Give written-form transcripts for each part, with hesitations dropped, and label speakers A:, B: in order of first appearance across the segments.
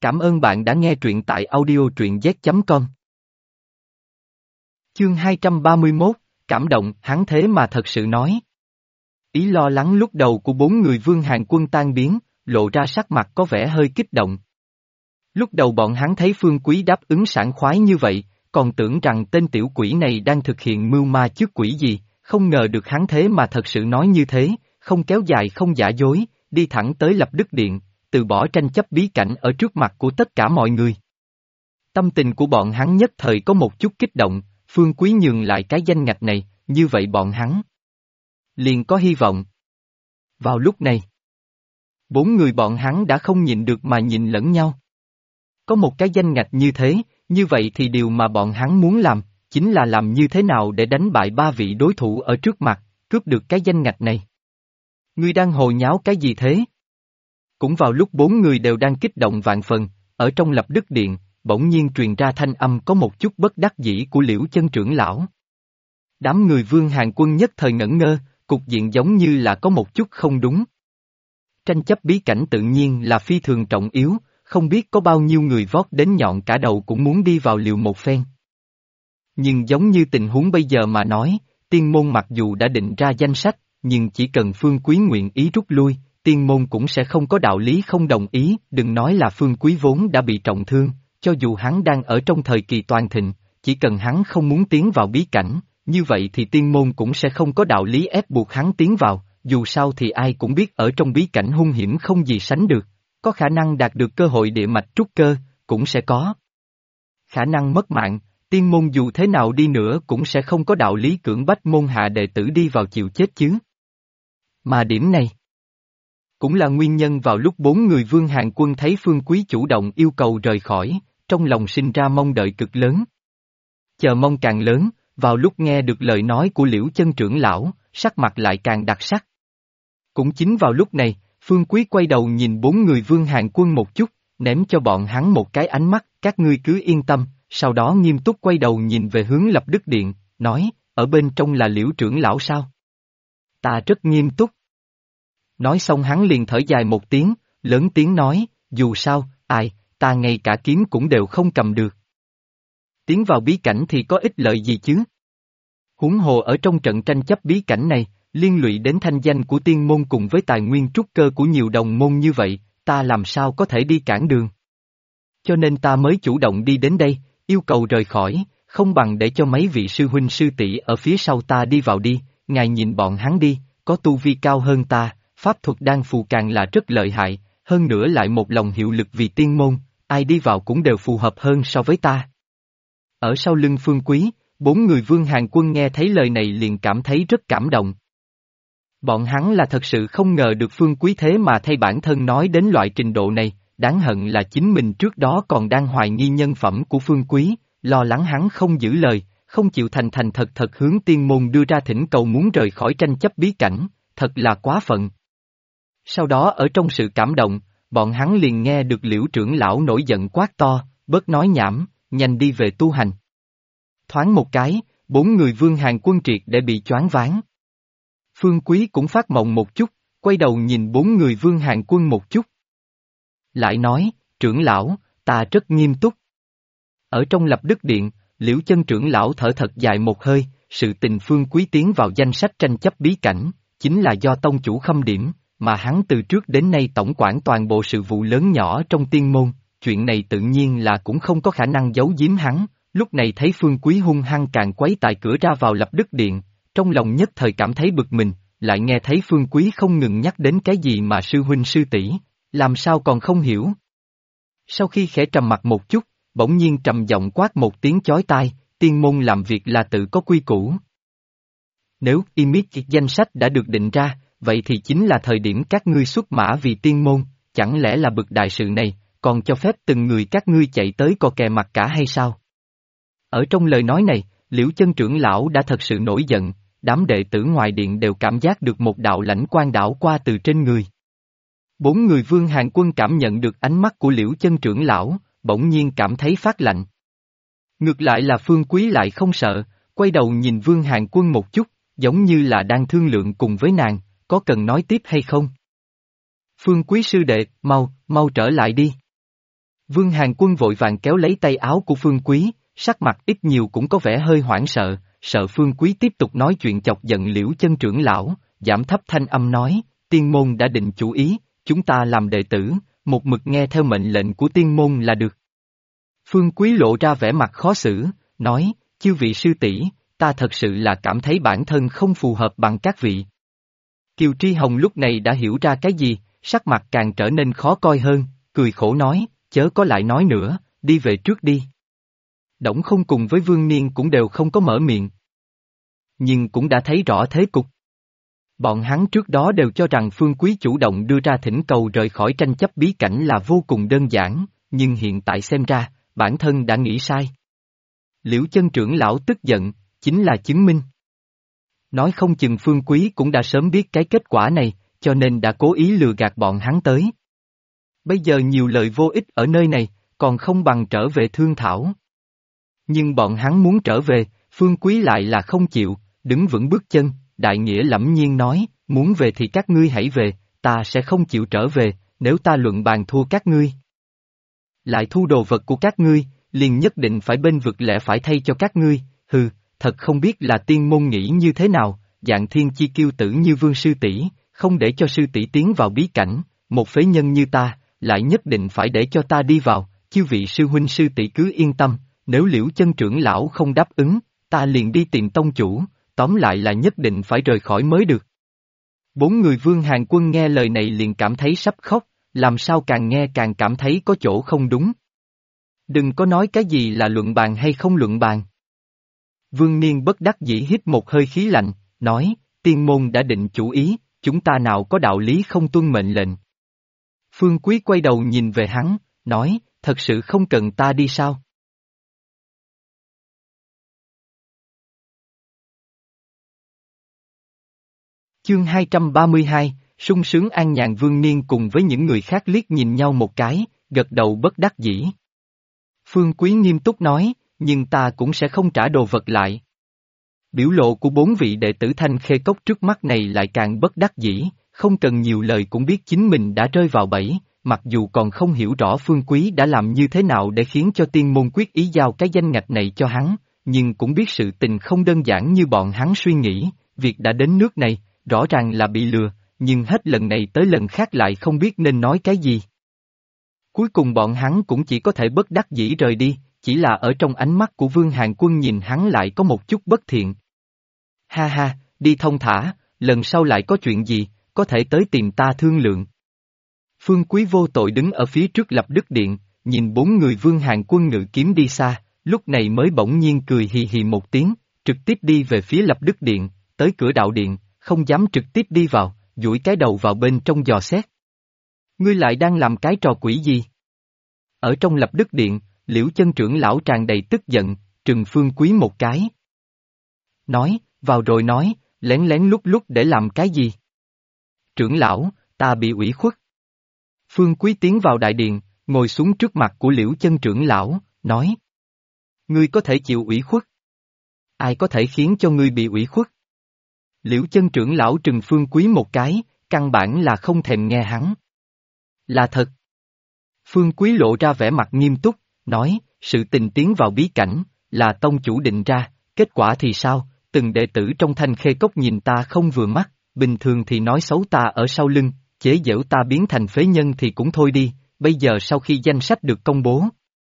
A: Cảm ơn bạn đã nghe truyện tại audio truyện z.com. Chương 231, cảm động, hắn thế mà thật sự nói. Ý lo lắng lúc đầu của bốn người Vương Hàn Quân tan biến, lộ ra sắc mặt có vẻ hơi kích động. Lúc đầu bọn hắn thấy Phương Quý đáp ứng sảng khoái như vậy, còn tưởng rằng tên tiểu quỷ này đang thực hiện mưu ma trước quỷ gì, không ngờ được hắn thế mà thật sự nói như thế, không kéo dài không giả dối, đi thẳng tới Lập Đức Điện, từ bỏ tranh chấp bí cảnh ở trước mặt của tất cả mọi người. Tâm tình của bọn hắn nhất thời có một chút kích động, Phương Quý nhường lại cái danh ngạch này, như vậy bọn hắn liền có hy vọng. Vào lúc này, bốn người bọn hắn đã không nhịn được mà nhìn lẫn nhau. Có một cái danh ngạch như thế, như vậy thì điều mà bọn hắn muốn làm, chính là làm như thế nào để đánh bại ba vị đối thủ ở trước mặt, cướp được cái danh ngạch này. Ngươi đang hồ nháo cái gì thế? Cũng vào lúc bốn người đều đang kích động vạn phần, ở trong Lập Đức Điện, bỗng nhiên truyền ra thanh âm có một chút bất đắc dĩ của Liễu Chân trưởng lão. Đám người Vương Hàn Quân nhất thời ngẩn ngơ, cục diện giống như là có một chút không đúng. Tranh chấp bí cảnh tự nhiên là phi thường trọng yếu, không biết có bao nhiêu người vót đến nhọn cả đầu cũng muốn đi vào liều một phen. Nhưng giống như tình huống bây giờ mà nói, tiên môn mặc dù đã định ra danh sách, nhưng chỉ cần Phương Quý nguyện ý rút lui, tiên môn cũng sẽ không có đạo lý không đồng ý, đừng nói là Phương Quý vốn đã bị trọng thương, cho dù hắn đang ở trong thời kỳ toàn thịnh, chỉ cần hắn không muốn tiến vào bí cảnh, như vậy thì tiên môn cũng sẽ không có đạo lý ép buộc hắn tiến vào, dù sao thì ai cũng biết ở trong bí cảnh hung hiểm không gì sánh được, có khả năng đạt được cơ hội địa mạch trúc cơ, cũng sẽ có khả năng mất mạng, tiên môn dù thế nào đi nữa cũng sẽ không có đạo lý cưỡng bách môn hạ đệ tử đi vào chịu chết chứ. Mà điểm này cũng là nguyên nhân vào lúc bốn người Vương Hàn Quân thấy Phương Quý chủ động yêu cầu rời khỏi, trong lòng sinh ra mong đợi cực lớn. Chờ mong càng lớn, vào lúc nghe được lời nói của Liễu Chân trưởng lão, sắc mặt lại càng đặc sắc. Cũng chính vào lúc này, Phương Quý quay đầu nhìn bốn người Vương Hàn Quân một chút, ném cho bọn hắn một cái ánh mắt, các ngươi cứ yên tâm, sau đó nghiêm túc quay đầu nhìn về hướng Lập Đức Điện, nói, ở bên trong là Liễu trưởng lão sao? Ta rất nghiêm túc. Nói xong hắn liền thở dài một tiếng, lớn tiếng nói, dù sao, ta ngay cả kiếm cũng đều không cầm được. Tiến vào bí cảnh thì có ích lợi gì chứ? Huống hồ ở trong trận tranh chấp bí cảnh này, liên lụy đến thanh danh của tiên môn cùng với tài nguyên trúc cơ của nhiều đồng môn như vậy, ta làm sao có thể đi cản đường? Cho nên ta mới chủ động đi đến đây, yêu cầu rời khỏi, không bằng để cho mấy vị sư huynh sư tỷ ở phía sau ta đi vào đi, ngài nhìn bọn hắn đi, có tu vi cao hơn ta, pháp thuật đan phù càng là rất lợi hại, hơn nữa lại một lòng hiệu lực vì tiên môn, ai đi vào cũng đều phù hợp hơn so với ta. Ở sau lưng Phương Quý, bốn người Vương Hàn Quân nghe thấy lời này liền cảm thấy rất cảm động. Bọn hắn là thật sự không ngờ được Phương Quý thế mà thay bản thân nói đến loại trình độ này, đáng hận là chính mình trước đó còn đang hoài nghi nhân phẩm của Phương Quý, lo lắng hắn không giữ lời, không chịu thành thành thật hướng tiên môn đưa ra thỉnh cầu muốn rời khỏi tranh chấp bí cảnh, thật là quá phận. Sau đó ở trong sự cảm động, bọn hắn liền nghe được Liễu trưởng lão nổi giận quát to, bớt nói nhảm, nhanh đi về tu hành. Thoáng một cái, bốn người Vương Hàn Quân triệt để bị choáng váng. Phương Quý cũng phát mộng một chút, quay đầu nhìn bốn người Vương Hàn Quân một chút. Lại nói, trưởng lão, ta rất nghiêm túc. Ở trong Lập Đức Điện, Liễu Chân trưởng lão thở thật dài một hơi, sự tình Phương Quý tiến vào danh sách tranh chấp bí cảnh, chính là do tông chủ khâm điểm, mà hắn từ trước đến nay tổng quản toàn bộ sự vụ lớn nhỏ trong tiên môn, chuyện này tự nhiên là cũng không có khả năng giấu giếm hắn, lúc này thấy Phương Quý hung hăng càng quấy tại cửa ra vào Lập Đức Điện, trong lòng nhất thời cảm thấy bực mình, lại nghe thấy Phương Quý không ngừng nhắc đến cái gì mà sư huynh sư tỷ, làm sao còn không hiểu. Sau khi khẽ trầm mặt một chút, bỗng nhiên trầm giọng quát một tiếng chói tai, tiên môn làm việc là tự có quy củ. Nếu danh sách đã được định ra, vậy thì chính là thời điểm các ngươi xuất mã vì tiên môn, chẳng lẽ là bực đại sự này, còn cho phép từng người các ngươi chạy tới co kè mặt cả hay sao? Ở trong lời nói này, Liễu Chân trưởng lão đã thật sự nổi giận, đám đệ tử ngoài điện đều cảm giác được một đạo lãnh quang đảo qua từ trên người. Bốn người Vương Hàn Quân cảm nhận được ánh mắt của Liễu Chân trưởng lão, bỗng nhiên cảm thấy phát lạnh. Ngược lại là Phương Quý lại không sợ, quay đầu nhìn Vương Hàn Quân một chút, giống như là đang thương lượng cùng với nàng, có cần nói tiếp hay không? Phương Quý sư đệ, mau trở lại đi. Vương Hàn Quân vội vàng kéo lấy tay áo của Phương Quý, sắc mặt ít nhiều cũng có vẻ hơi hoảng sợ, sợ Phương Quý tiếp tục nói chuyện chọc giận Liễu Chân trưởng lão, giảm thấp thanh âm nói, tiên môn đã định chủ ý, chúng ta làm đệ tử, một mực nghe theo mệnh lệnh của tiên môn là được. Phương Quý lộ ra vẻ mặt khó xử, nói, chư vị sư tỷ, ta thật sự là cảm thấy bản thân không phù hợp bằng các vị. Kiều Tri Hồng lúc này đã hiểu ra cái gì, sắc mặt càng trở nên khó coi hơn, cười khổ nói, chớ có lại nói nữa, đi về trước đi. Đổng Không cùng với Vương Niên cũng đều không có mở miệng. Nhưng cũng đã thấy rõ thế cục. Bọn hắn trước đó đều cho rằng Phương Quý chủ động đưa ra thỉnh cầu rời khỏi tranh chấp bí cảnh là vô cùng đơn giản, nhưng hiện tại xem ra, bản thân đã nghĩ sai. Liễu Chân trưởng lão tức giận, chính là chứng minh. Nói không chừng Phương Quý cũng đã sớm biết cái kết quả này, cho nên đã cố ý lừa gạt bọn hắn tới. Bây giờ nhiều lời vô ích ở nơi này, còn không bằng trở về thương thảo. Nhưng bọn hắn muốn trở về, Phương Quý lại là không chịu, đứng vững bước chân, đại nghĩa lẫm nhiên nói, muốn về thì các ngươi hãy về, ta sẽ không chịu trở về, nếu ta luận bàn thua các ngươi. Lại thu đồ vật của các ngươi, liền nhất định phải bên vực lẽ phải thay cho các ngươi, hừ, thật không biết là tiên môn nghĩ như thế nào, dạng thiên chi kiêu tử như Vương sư tỷ, không để cho sư tỷ tiến vào bí cảnh, một phế nhân như ta, lại nhất định phải để cho ta đi vào, chư vị sư huynh sư tỷ cứ yên tâm, nếu Liễu Chân trưởng lão không đáp ứng, ta liền đi tìm tông chủ, tóm lại là nhất định phải rời khỏi mới được. Bốn người Vương Hàn Quân nghe lời này liền cảm thấy sắp khóc, làm sao càng nghe càng cảm thấy có chỗ không đúng. Đừng có nói cái gì là luận bàn hay không luận bàn. Vương Niên bất đắc dĩ hít một hơi khí lạnh, nói, tiên môn đã định chủ ý, chúng ta nào có đạo lý không tuân mệnh lệnh. Phương Quý quay đầu nhìn về hắn, nói, thật sự không cần ta đi sao? Chương 232, sung sướng an nhàn. Vương Niên cùng với những người khác liếc nhìn nhau một cái, gật đầu bất đắc dĩ. Phương Quý nghiêm túc nói, nhưng ta cũng sẽ không trả đồ vật lại. Biểu lộ của bốn vị đệ tử Thanh Khê Cốc trước mắt này lại càng bất đắc dĩ, không cần nhiều lời cũng biết chính mình đã rơi vào bẫy, mặc dù còn không hiểu rõ Phương Quý đã làm như thế nào để khiến cho tiên môn quyết ý giao cái danh ngạch này cho hắn, nhưng cũng biết sự tình không đơn giản như bọn hắn suy nghĩ, việc đã đến nước này, rõ ràng là bị lừa, nhưng hết lần này tới lần khác lại không biết nên nói cái gì. Cuối cùng bọn hắn cũng chỉ có thể bất đắc dĩ rời đi, chỉ là ở trong ánh mắt của Vương Hàn Quân nhìn hắn lại có một chút bất thiện. Ha ha, đi thông thả, lần sau lại có chuyện gì, có thể tới tìm ta thương lượng. Phương Quý vô tội đứng ở phía trước Lập Đức Điện, nhìn bốn người Vương Hàn Quân ngự kiếm đi xa, lúc này mới bỗng nhiên cười hì hì một tiếng, trực tiếp đi về phía Lập Đức Điện, tới cửa đạo điện, không dám trực tiếp đi vào, duỗi cái đầu vào bên trong dò xét. Ngươi lại đang làm cái trò quỷ gì? Ở trong Lập Đức Điện, Liễu Chân trưởng lão tràn đầy tức giận, trừng Phương Quý một cái. Nói, vào rồi nói, lén lén lút lút để làm cái gì? Trưởng lão, ta bị ủy khuất. Phương Quý tiến vào đại điện, ngồi xuống trước mặt của Liễu Chân trưởng lão, nói. Ngươi có thể chịu ủy khuất? Ai có thể khiến cho ngươi bị ủy khuất? Liễu Chân trưởng lão trừng Phương Quý một cái, căn bản là không thèm nghe hắn. Là thật. Phương Quý lộ ra vẻ mặt nghiêm túc, nói, sự tình tiến vào bí cảnh, là tông chủ định ra, kết quả thì sao, từng đệ tử trong Thanh Khê Cốc nhìn ta không vừa mắt, bình thường thì nói xấu ta ở sau lưng, chế giễu ta biến thành phế nhân thì cũng thôi đi, bây giờ sau khi danh sách được công bố.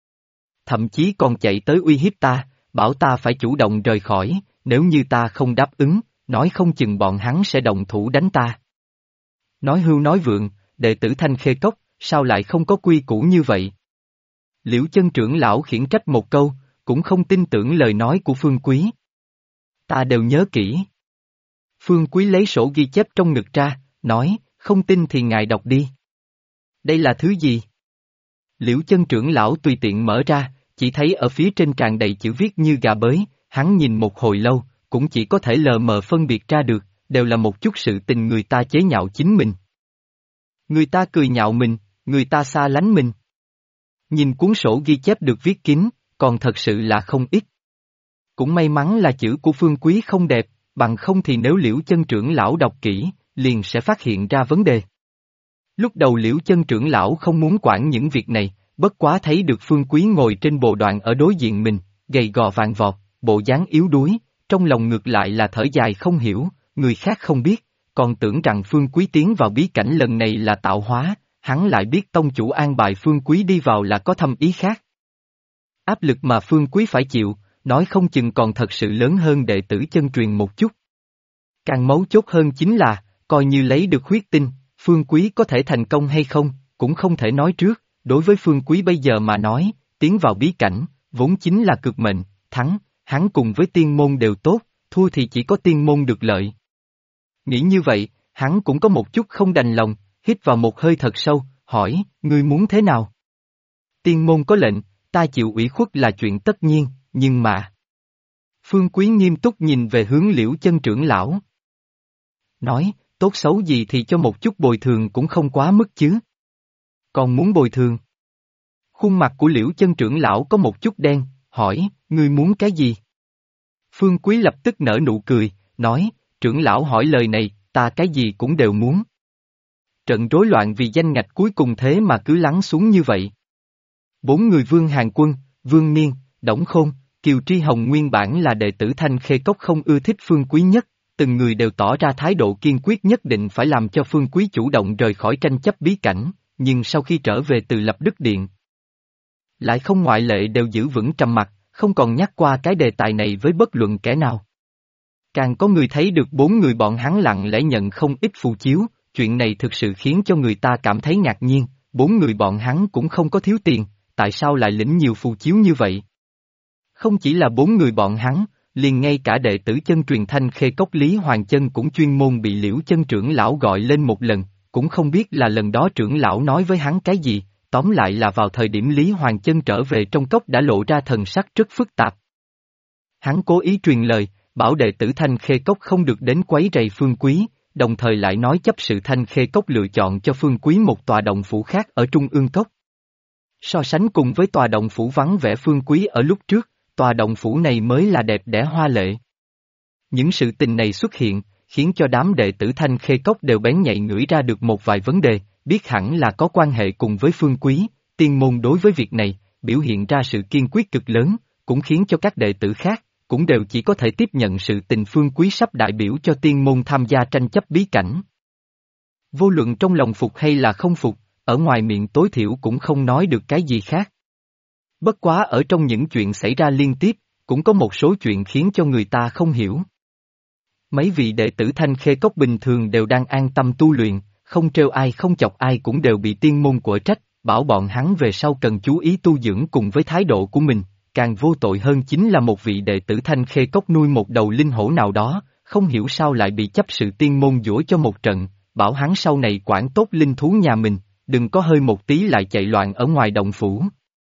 A: Thậm chí còn chạy tới uy hiếp ta, bảo ta phải chủ động rời khỏi, nếu như ta không đáp ứng, nói không chừng bọn hắn sẽ động thủ đánh ta. Nói hưu nói vượng, đệ tử Thanh Khê Cốc, sao lại không có quy củ như vậy? Liễu Chân trưởng lão khiển trách một câu, cũng không tin tưởng lời nói của Phương Quý. Ta đều nhớ kỹ. Phương Quý lấy sổ ghi chép trong ngực ra, nói, không tin thì ngài đọc đi. Đây là thứ gì? Liễu Chân trưởng lão tùy tiện mở ra, chỉ thấy ở phía trên tràn đầy chữ viết như gà bới, hắn nhìn một hồi lâu, cũng chỉ có thể lờ mờ phân biệt ra được, đều là một chút sự tình người ta chế nhạo chính mình. Người ta cười nhạo mình, người ta xa lánh mình. Nhìn cuốn sổ ghi chép được viết kín, còn thật sự là không ít. Cũng may mắn là chữ của Phương Quý không đẹp, bằng không thì nếu Liễu Chân trưởng lão đọc kỹ, liền sẽ phát hiện ra vấn đề. Lúc đầu Liễu Chân trưởng lão không muốn quản những việc này, bất quá thấy được Phương Quý ngồi trên bồ đoạn ở đối diện mình, gầy gò vàng vọt, bộ dáng yếu đuối, trong lòng ngược lại là thở dài không hiểu, người khác không biết, còn tưởng rằng Phương Quý tiến vào bí cảnh lần này là tạo hóa, hắn lại biết tông chủ an bài Phương Quý đi vào là có thâm ý khác. Áp lực mà Phương Quý phải chịu, nói không chừng còn thật sự lớn hơn đệ tử chân truyền một chút. Càng mấu chốt hơn chính là, coi như lấy được huyết tinh, Phương Quý có thể thành công hay không, cũng không thể nói trước, đối với Phương Quý bây giờ mà nói, tiến vào bí cảnh, vốn chính là cực mệnh, thắng, hắn cùng với tiên môn đều tốt, thua thì chỉ có tiên môn được lợi. Nghĩ như vậy, hắn cũng có một chút không đành lòng, hít vào một hơi thật sâu, hỏi, ngươi muốn thế nào? Tiên môn có lệnh, ta chịu ủy khuất là chuyện tất nhiên, nhưng mà... Phương Quý nghiêm túc nhìn về hướng Liễu Chân trưởng lão. Nói, tốt xấu gì thì cho một chút bồi thường cũng không quá mức chứ. Còn muốn bồi thường? Khuôn mặt của Liễu Chân trưởng lão có một chút đen, hỏi, ngươi muốn cái gì? Phương Quý lập tức nở nụ cười, nói, trưởng lão hỏi lời này, ta cái gì cũng đều muốn. Trận rối loạn vì danh ngạch cuối cùng thế mà cứ lắng xuống như vậy. 4 người Vương Hàn Quân, Vương Niên, Đổng Khôn, Kiều Tri Hồng nguyên bản là đệ tử Thanh Khê Cốc không ưa thích Phương Quý nhất, từng người đều tỏ ra thái độ kiên quyết nhất định phải làm cho Phương Quý chủ động rời khỏi tranh chấp bí cảnh, nhưng sau khi trở về từ Lập Đức Điện, lại không ngoại lệ đều giữ vững trầm mặc, không còn nhắc qua cái đề tài này với bất luận kẻ nào. Càng có người thấy được 4 người bọn hắn lặng lẽ nhận không ít phù chiếu, chuyện này thực sự khiến cho người ta cảm thấy ngạc nhiên, 4 người bọn hắn cũng không có thiếu tiền, tại sao lại lĩnh nhiều phù chiếu như vậy? Không chỉ là 4 người bọn hắn, liền ngay cả đệ tử chân truyền Thanh Khê Cốc Lý Hoàng Chân cũng chuyên môn bị Liễu Chân trưởng lão gọi lên một lần, cũng không biết là lần đó trưởng lão nói với hắn cái gì, tóm lại là vào thời điểm Lý Hoàng Chân trở về trong cốc đã lộ ra thần sắc rất phức tạp. Hắn cố ý truyền lời, bảo đệ tử Thanh Khê Cốc không được đến quấy rầy Phương Quý, đồng thời lại nói chấp sự Thanh Khê Cốc lựa chọn cho Phương Quý một tòa động phủ khác ở Trung Ương Cốc. So sánh cùng với tòa động phủ vắng vẻ Phương Quý ở lúc trước, tòa động phủ này mới là đẹp đẽ hoa lệ. Những sự tình này xuất hiện, khiến cho đám đệ tử Thanh Khê Cốc đều bén nhạy ngửi ra được một vài vấn đề, biết hẳn là có quan hệ cùng với Phương Quý, tiên môn đối với việc này, biểu hiện ra sự kiên quyết cực lớn, cũng khiến cho các đệ tử khác, cũng đều chỉ có thể tiếp nhận sự tình Phương Quý sắp đại biểu cho tiên môn tham gia tranh chấp bí cảnh. Vô luận trong lòng phục hay là không phục, ở ngoài miệng tối thiểu cũng không nói được cái gì khác. Bất quá ở trong những chuyện xảy ra liên tiếp, cũng có một số chuyện khiến cho người ta không hiểu. Mấy vị đệ tử Thanh Khê Cốc bình thường đều đang an tâm tu luyện, không trêu ai không chọc ai cũng đều bị tiên môn quở trách, bảo bọn hắn về sau cần chú ý tu dưỡng cùng với thái độ của mình, càng vô tội hơn chính là một vị đệ tử Thanh Khê Cốc nuôi một đầu linh hổ nào đó, không hiểu sao lại bị chấp sự tiên môn giũa cho một trận, bảo hắn sau này quản tốt linh thú nhà mình, đừng có hơi một tí lại chạy loạn ở ngoài động phủ.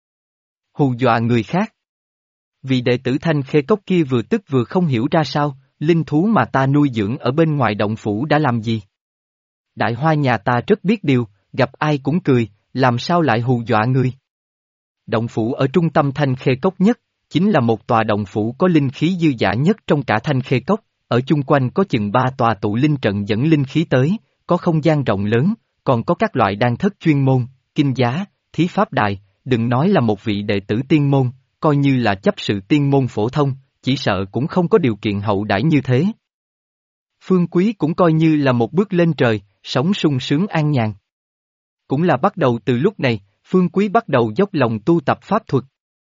A: Hù dọa người khác. Vì đệ tử Thanh Khê Cốc kia vừa tức vừa không hiểu ra sao, linh thú mà ta nuôi dưỡng ở bên ngoài động phủ đã làm gì? Đại hoa nhà ta rất biết điều, gặp ai cũng cười, làm sao lại hù dọa người? Động phủ ở trung tâm Thanh Khê Cốc nhất, chính là một tòa động phủ có linh khí dư dả nhất trong cả Thanh Khê Cốc, ở chung quanh có chừng 3 tòa tụ linh trận dẫn linh khí tới, có không gian rộng lớn, còn có các loại đan thất chuyên môn, kinh giá, thí pháp đài, đừng nói là một vị đệ tử tiên môn, coi như là chấp sự tiên môn phổ thông, chỉ sợ cũng không có điều kiện hậu đãi như thế. Phương Quý cũng coi như là một bước lên trời, sống sung sướng an nhàn. Cũng là bắt đầu từ lúc này, Phương Quý bắt đầu dốc lòng tu tập pháp thuật.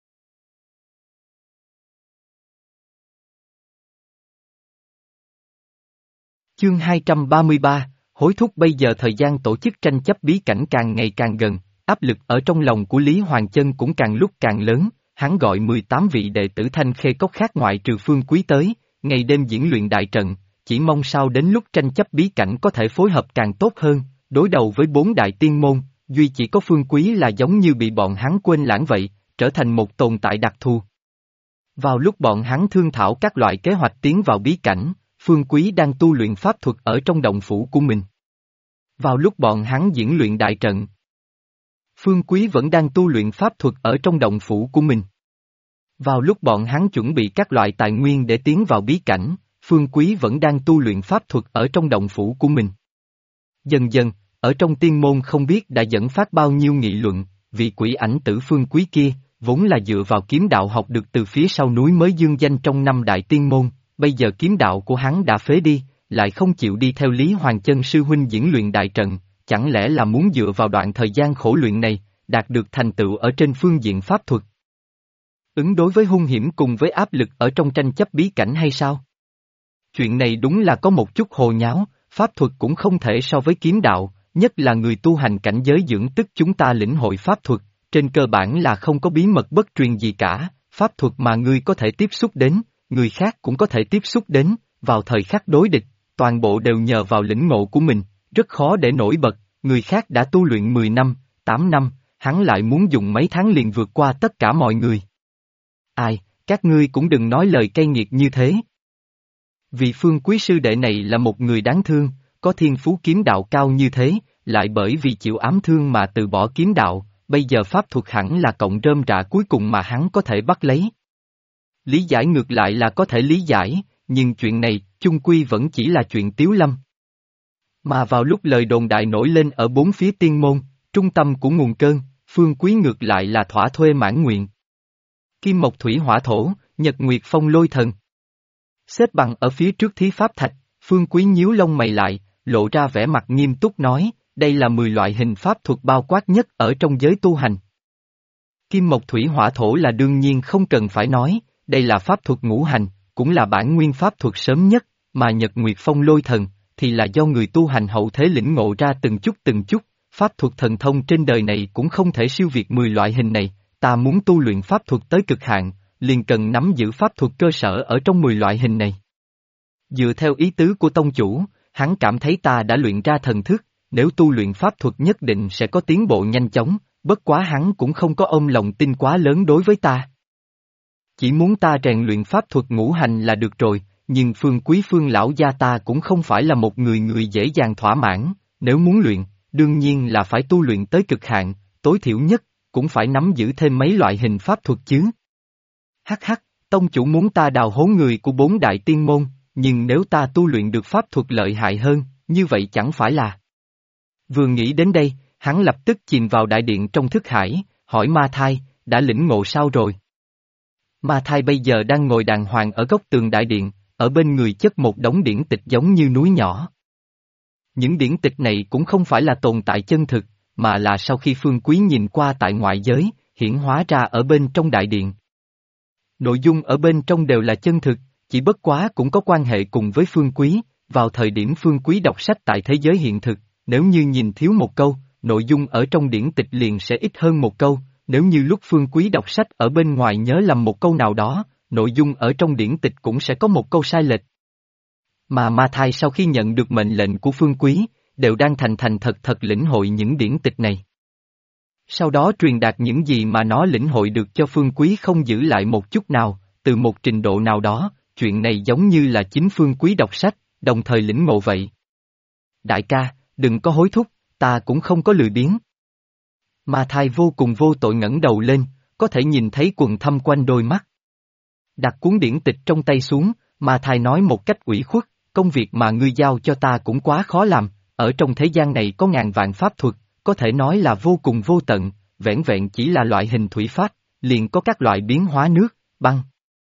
A: Chương 233, hối thúc. Bây giờ thời gian tổ chức tranh chấp bí cảnh càng ngày càng gần, áp lực ở trong lòng của Lý Hoàng Chân cũng càng lúc càng lớn, hắn gọi 18 vị đệ tử Thanh Khê Cốc khác ngoại trừ Phương Quý tới, ngày đêm diễn luyện đại trận, chỉ mong sao đến lúc tranh chấp bí cảnh có thể phối hợp càng tốt hơn, đối đầu với 4 đại tiên môn, duy chỉ có Phương Quý là giống như bị bọn hắn quên lãng vậy, trở thành một tồn tại đặc thù. Vào lúc bọn hắn thương thảo các loại kế hoạch tiến vào bí cảnh, Phương Quý đang tu luyện pháp thuật ở trong động phủ của mình. Vào lúc bọn hắn diễn luyện đại trận, Phương Quý vẫn đang tu luyện pháp thuật ở trong động phủ của mình. Vào lúc bọn hắn chuẩn bị các loại tài nguyên để tiến vào bí cảnh, Phương Quý vẫn đang tu luyện pháp thuật ở trong động phủ của mình. Dần dần, ở trong tiên môn không biết đã dẫn phát bao nhiêu nghị luận, vị quỷ ảnh tử Phương Quý kia, vốn là dựa vào kiếm đạo học được từ phía sau núi mới dương danh trong năm đại tiên môn, bây giờ kiếm đạo của hắn đã phế đi, lại không chịu đi theo Lý Hoàng Chân sư huynh diễn luyện đại trận, chẳng lẽ là muốn dựa vào đoạn thời gian khổ luyện này, đạt được thành tựu ở trên phương diện pháp thuật. Ứng đối với hung hiểm cùng với áp lực ở trong tranh chấp bí cảnh hay sao? Chuyện này đúng là có một chút hồ nháo, pháp thuật cũng không thể so với kiếm đạo, nhất là người tu hành cảnh giới dưỡng tức chúng ta lĩnh hội pháp thuật, trên cơ bản là không có bí mật bất truyền gì cả, pháp thuật mà ngươi có thể tiếp xúc đến, người khác cũng có thể tiếp xúc đến, vào thời khắc đối địch, toàn bộ đều nhờ vào lĩnh ngộ của mình, rất khó để nổi bật, người khác đã tu luyện 10 năm, 8 năm, hắn lại muốn dùng mấy tháng liền vượt qua tất cả mọi người. Ai, các ngươi cũng đừng nói lời cay nghiệt như thế. Vị Phương Quý sư đệ này là một người đáng thương, có thiên phú kiếm đạo cao như thế, lại bởi vì chịu ám thương mà từ bỏ kiếm đạo, bây giờ pháp thuật hẳn là cọng rơm rạ cuối cùng mà hắn có thể bắt lấy. Lý giải ngược lại là có thể lý giải, nhưng chuyện này, chung quy vẫn chỉ là chuyện tiếu lâm. Mà vào lúc lời đồn đại nổi lên ở bốn phía tiên môn, trung tâm của nguồn cơn, Phương Quý ngược lại là thỏa thuê mãn nguyện. Kim Mộc Thủy Hỏa Thổ, Nhật Nguyệt Phong Lôi Thần. Xếp bằng ở phía trước thí pháp thạch, Phương Quý nhíu lông mày lại, lộ ra vẻ mặt nghiêm túc nói, đây là 10 loại hình pháp thuật bao quát nhất ở trong giới tu hành. Kim Mộc Thủy Hỏa Thổ là đương nhiên không cần phải nói, đây là pháp thuật ngũ hành, cũng là bản nguyên pháp thuật sớm nhất, mà Nhật Nguyệt Phong Lôi Thần, thì là do người tu hành hậu thế lĩnh ngộ ra từng chút, pháp thuật thần thông trên đời này cũng không thể siêu việt 10 loại hình này, ta muốn tu luyện pháp thuật tới cực hạn, liền cần nắm giữ pháp thuật cơ sở ở trong 10 loại hình này. Dựa theo ý tứ của tông chủ, hắn cảm thấy ta đã luyện ra thần thức, nếu tu luyện pháp thuật nhất định sẽ có tiến bộ nhanh chóng, bất quá hắn cũng không có ôm lòng tin quá lớn đối với ta. Chỉ muốn ta rèn luyện pháp thuật ngũ hành là được rồi, nhưng Phương Quý Phương lão gia ta cũng không phải là một người dễ dàng thỏa mãn, nếu muốn luyện, đương nhiên là phải tu luyện tới cực hạn, tối thiểu nhất, cũng phải nắm giữ thêm mấy loại hình pháp thuật chứ. Hắc hắc, tông chủ muốn ta đào hố người của 4 đại tiên môn, nhưng nếu ta tu luyện được pháp thuật lợi hại hơn, như vậy chẳng phải là. Vừa nghĩ đến đây, hắn lập tức chìm vào đại điện trong thức hải, hỏi Ma Thai, đã lĩnh ngộ sao rồi? Ma Thai bây giờ đang ngồi đàng hoàng ở góc tường đại điện, ở bên người chất một đống điển tịch giống như núi nhỏ. Những điển tịch này cũng không phải là tồn tại chân thực, mà là sau khi Phương Quý nhìn qua tại ngoại giới, hiển hóa ra ở bên trong đại điện. Nội dung ở bên trong đều là chân thực, chỉ bất quá cũng có quan hệ cùng với Phương Quý, vào thời điểm Phương Quý đọc sách tại thế giới hiện thực, nếu như nhìn thiếu một câu, nội dung ở trong điển tịch liền sẽ ít hơn một câu, nếu như lúc Phương Quý đọc sách ở bên ngoài nhớ lầm một câu nào đó, nội dung ở trong điển tịch cũng sẽ có một câu sai lệch. Mà Ma Thai sau khi nhận được mệnh lệnh của Phương Quý, đều đang thành thật lĩnh hội những điển tịch này. Sau đó truyền đạt những gì mà nó lĩnh hội được cho Phương Quý không giữ lại một chút nào, từ một trình độ nào đó, chuyện này giống như là chính Phương Quý đọc sách, đồng thời lĩnh ngộ vậy. Đại ca, đừng có hối thúc, ta cũng không có lười biếng. Ma Thai vô cùng vô tội ngẩng đầu lên, có thể nhìn thấy quầng thâm quanh đôi mắt. Đặt cuốn điển tịch trong tay xuống, Ma Thai nói một cách ủy khuất, công việc mà ngươi giao cho ta cũng quá khó làm, ở trong thế gian này có ngàn vạn pháp thuật, có thể nói là vô cùng vô tận, vẻn vẹn chỉ là loại hình thủy pháp, liền có các loại biến hóa nước, băng,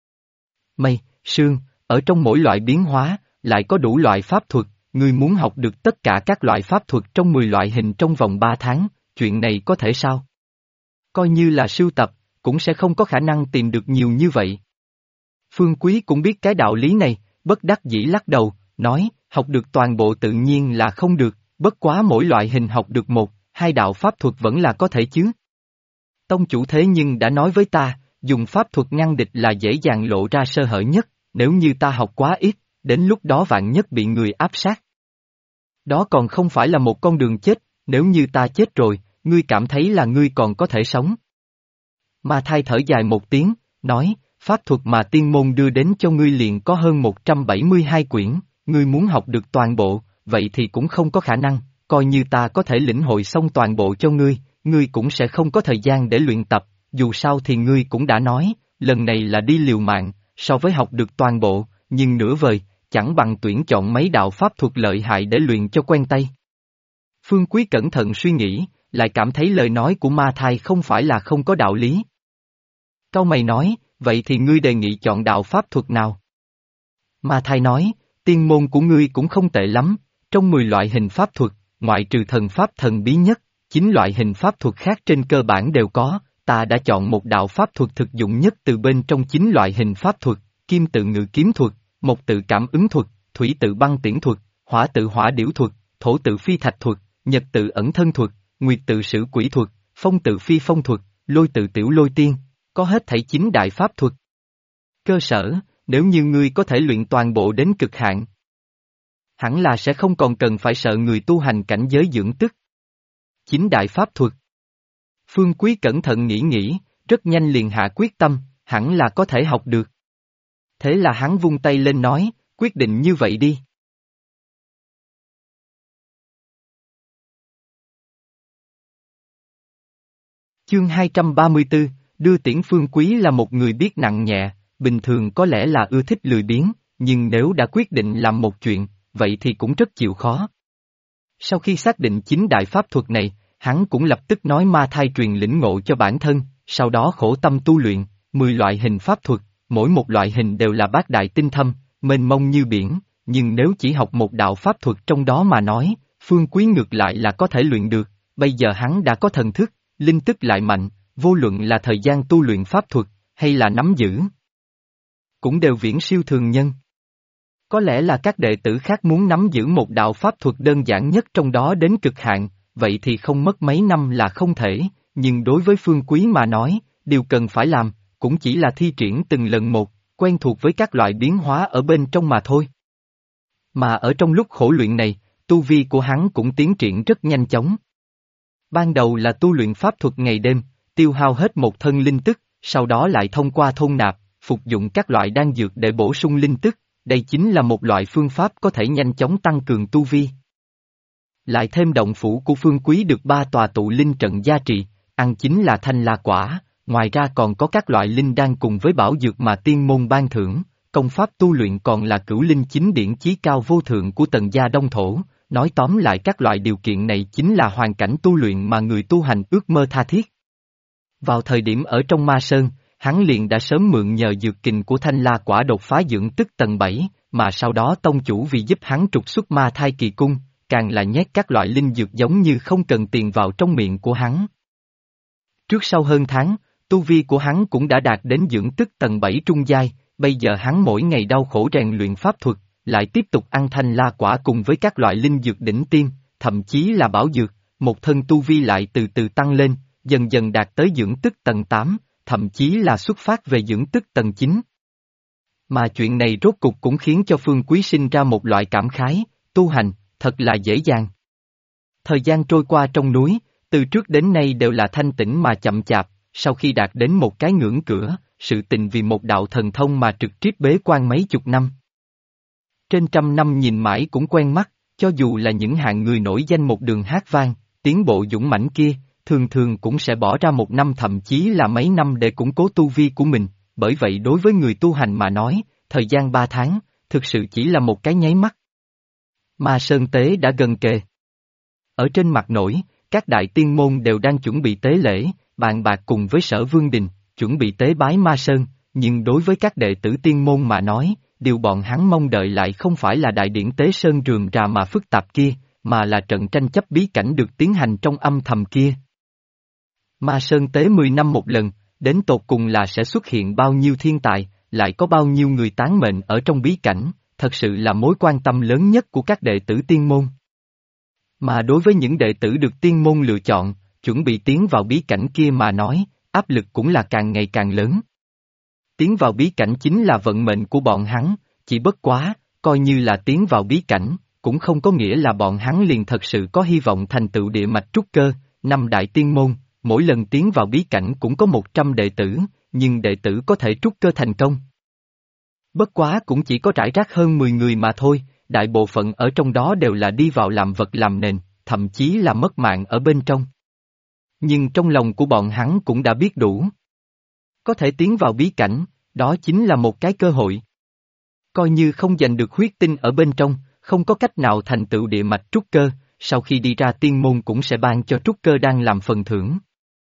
A: mây, sương, ở trong mỗi loại biến hóa, lại có đủ loại pháp thuật, ngươi muốn học được tất cả các loại pháp thuật trong 10 loại hình trong vòng 3 tháng, chuyện này có thể sao? Coi như là sưu tập, cũng sẽ không có khả năng tìm được nhiều như vậy. Phương Quý cũng biết cái đạo lý này, bất đắc dĩ lắc đầu, nói, học được toàn bộ tự nhiên là không được, bất quá mỗi loại hình học được 1, 2 đạo pháp thuật vẫn là có thể chứ. Tông chủ thế nhưng đã nói với ta, dùng pháp thuật ngăn địch là dễ dàng lộ ra sơ hở nhất, nếu như ta học quá ít, đến lúc đó vạn nhất bị người áp sát. Đó còn không phải là một con đường chết, nếu như ta chết rồi, ngươi cảm thấy là ngươi còn có thể sống. Ma Thai thở dài một tiếng, nói, pháp thuật mà tiên môn đưa đến cho ngươi liền có hơn 172 quyển, ngươi muốn học được toàn bộ, vậy thì cũng không có khả năng, coi như ta có thể lĩnh hội xong toàn bộ cho ngươi cũng sẽ không có thời gian để luyện tập, dù sao thì ngươi cũng đã nói, lần này là đi liều mạng, so với học được toàn bộ, nhưng nửa vời, chẳng bằng tuyển chọn mấy đạo pháp thuật lợi hại để luyện cho quen tay. Phương Quý cẩn thận suy nghĩ, lại cảm thấy lời nói của Ma Thai không phải là không có đạo lý. Cau mày nói, vậy thì ngươi đề nghị chọn đạo pháp thuật nào? Ma Thai nói, tiên môn của ngươi cũng không tệ lắm, trong 10 loại hình pháp thuật, ngoại trừ thần pháp thần bí nhất, 9 loại hình pháp thuật khác trên cơ bản đều có, ta đã chọn một đạo pháp thuật thực dụng nhất từ bên trong 9 loại hình pháp thuật, kim tự ngự kiếm thuật, mộc tự cảm ứng thuật, thủy tự băng tiễn thuật, hỏa tự hỏa điểu thuật, thổ tự phi thạch thuật, nhật tự ẩn thân thuật, nguyệt tự sử quỷ thuật, phong tự phi phong thuật, lôi tự tiểu lôi tiên, có hết thảy 9 đại pháp thuật. Cơ sở, nếu như ngươi có thể luyện toàn bộ đến cực hạn, hẳn là sẽ không còn cần phải sợ người tu hành cảnh giới dưỡng tức. 9 đại pháp thuật. Phương Quý cẩn thận nghĩ, rất nhanh liền hạ quyết tâm, hẳn là có thể học được. Thế là hắn vung tay lên nói, quyết định như vậy đi. Chương 234, đưa tiễn Phương Quý là một người biết nặng nhẹ, bình thường có lẽ là ưa thích lười biếng, nhưng nếu đã quyết định làm một chuyện, vậy thì cũng rất chịu khó. Sau khi xác định 9 đại pháp thuật này, hắn cũng lập tức nói Ma Thai truyền lĩnh ngộ cho bản thân, sau đó khổ tâm tu luyện, 10 loại hình pháp thuật, mỗi một loại hình đều là bát đại tinh thâm, mênh mông như biển, nhưng nếu chỉ học một đạo pháp thuật trong đó mà nói, Phương Quý ngược lại là có thể luyện được, bây giờ hắn đã có thần thức, linh tức lại mạnh, vô luận là thời gian tu luyện pháp thuật, hay là nắm giữ, cũng đều viễn siêu thường nhân. Có lẽ là các đệ tử khác muốn nắm giữ một đạo pháp thuật đơn giản nhất trong đó đến cực hạn, vậy thì không mất mấy năm là không thể, nhưng đối với Phương Quý mà nói, điều cần phải làm, cũng chỉ là thi triển từng lần một, quen thuộc với các loại biến hóa ở bên trong mà thôi. Mà ở trong lúc khổ luyện này, tu vi của hắn cũng tiến triển rất nhanh chóng. Ban đầu là tu luyện pháp thuật ngày đêm, tiêu hao hết một thân linh tức, sau đó lại thông qua thôn nạp, phục dụng các loại đan dược để bổ sung linh tức, đây chính là một loại phương pháp có thể nhanh chóng tăng cường tu vi. Lại thêm động phủ của Phương Quý được 3 tòa tụ linh trận gia trì, ăn chính là thanh la quả, ngoài ra còn có các loại linh đan cùng với bảo dược mà tiên môn ban thưởng, công pháp tu luyện còn là cửu linh chính điển chí cao vô thượng của Tần gia Đông Thổ, nói tóm lại các loại điều kiện này chính là hoàn cảnh tu luyện mà người tu hành ước mơ tha thiết. Vào thời điểm ở trong Ma Sơn, hắn liền đã sớm mượn nhờ dược kình của thanh la quả đột phá dưỡng tức tầng 7, mà sau đó tông chủ vì giúp hắn trục xuất Ma Thai kỳ cung, càng là nhét các loại linh dược giống như không cần tiền vào trong miệng của hắn. Trước sau hơn tháng, tu vi của hắn cũng đã đạt đến dưỡng tức tầng 7 trung giai, bây giờ hắn mỗi ngày đau khổ rèn luyện pháp thuật, lại tiếp tục ăn thanh la quả cùng với các loại linh dược đỉnh tiêm, thậm chí là bảo dược, một thân tu vi lại từ từ tăng lên, dần dần đạt tới dưỡng tức tầng 8, thậm chí là xuất phát về dưỡng tức tầng 9. Mà chuyện này rốt cục cũng khiến cho Phương Quý sinh ra một loại cảm khái, tu hành, thật là dễ dàng. Thời gian trôi qua trong núi, từ trước đến nay đều là thanh tĩnh mà chậm chạp, sau khi đạt đến một cái ngưỡng cửa, sự tình vì một đạo thần thông mà trực tiếp bế quan mấy chục năm. Trên trăm năm nhìn mãi cũng quen mắt, cho dù là những hạng người nổi danh một đường hát vang, tiến bộ dũng mãnh kia, thường thường cũng sẽ bỏ ra một năm thậm chí là mấy năm để củng cố tu vi của mình, bởi vậy đối với người tu hành mà nói, thời gian 3 tháng, thực sự chỉ là một cái nháy mắt. Ma Sơn Tế đã gần kề. Ở trên mặt nổi, các đại tiên môn đều đang chuẩn bị tế lễ, bàn bạc cùng với Sở Vương Đình, chuẩn bị tế bái Ma Sơn, nhưng đối với các đệ tử tiên môn mà nói, điều bọn hắn mong đợi lại không phải là đại điển tế sơn rườm rà mà phức tạp kia, mà là trận tranh chấp bí cảnh được tiến hành trong âm thầm kia. Ma Sơn Tế 10 năm một lần, đến tột cùng là sẽ xuất hiện bao nhiêu thiên tài, lại có bao nhiêu người tán mệnh ở trong bí cảnh, thật sự là mối quan tâm lớn nhất của các đệ tử tiên môn. Mà đối với những đệ tử được tiên môn lựa chọn, chuẩn bị tiến vào bí cảnh kia mà nói, áp lực cũng là càng ngày càng lớn. Tiến vào bí cảnh chính là vận mệnh của bọn hắn, chỉ bất quá, coi như là tiến vào bí cảnh, cũng không có nghĩa là bọn hắn liền thật sự có hy vọng thành tựu địa mạch trúc cơ, 5 đại tiên môn, mỗi lần tiến vào bí cảnh cũng có 100 đệ tử, nhưng đệ tử có thể trúc cơ thành công. Bất quá cũng chỉ có rải rác hơn 10 người mà thôi, đại bộ phận ở trong đó đều là đi vào làm vật làm nền, thậm chí là mất mạng ở bên trong. Nhưng trong lòng của bọn hắn cũng đã biết đủ. Có thể tiến vào bí cảnh, đó chính là một cái cơ hội. Coi như không giành được huyết tinh ở bên trong, không có cách nào thành tựu địa mạch trúc cơ, sau khi đi ra tiên môn cũng sẽ ban cho trúc cơ đan làm phần thưởng.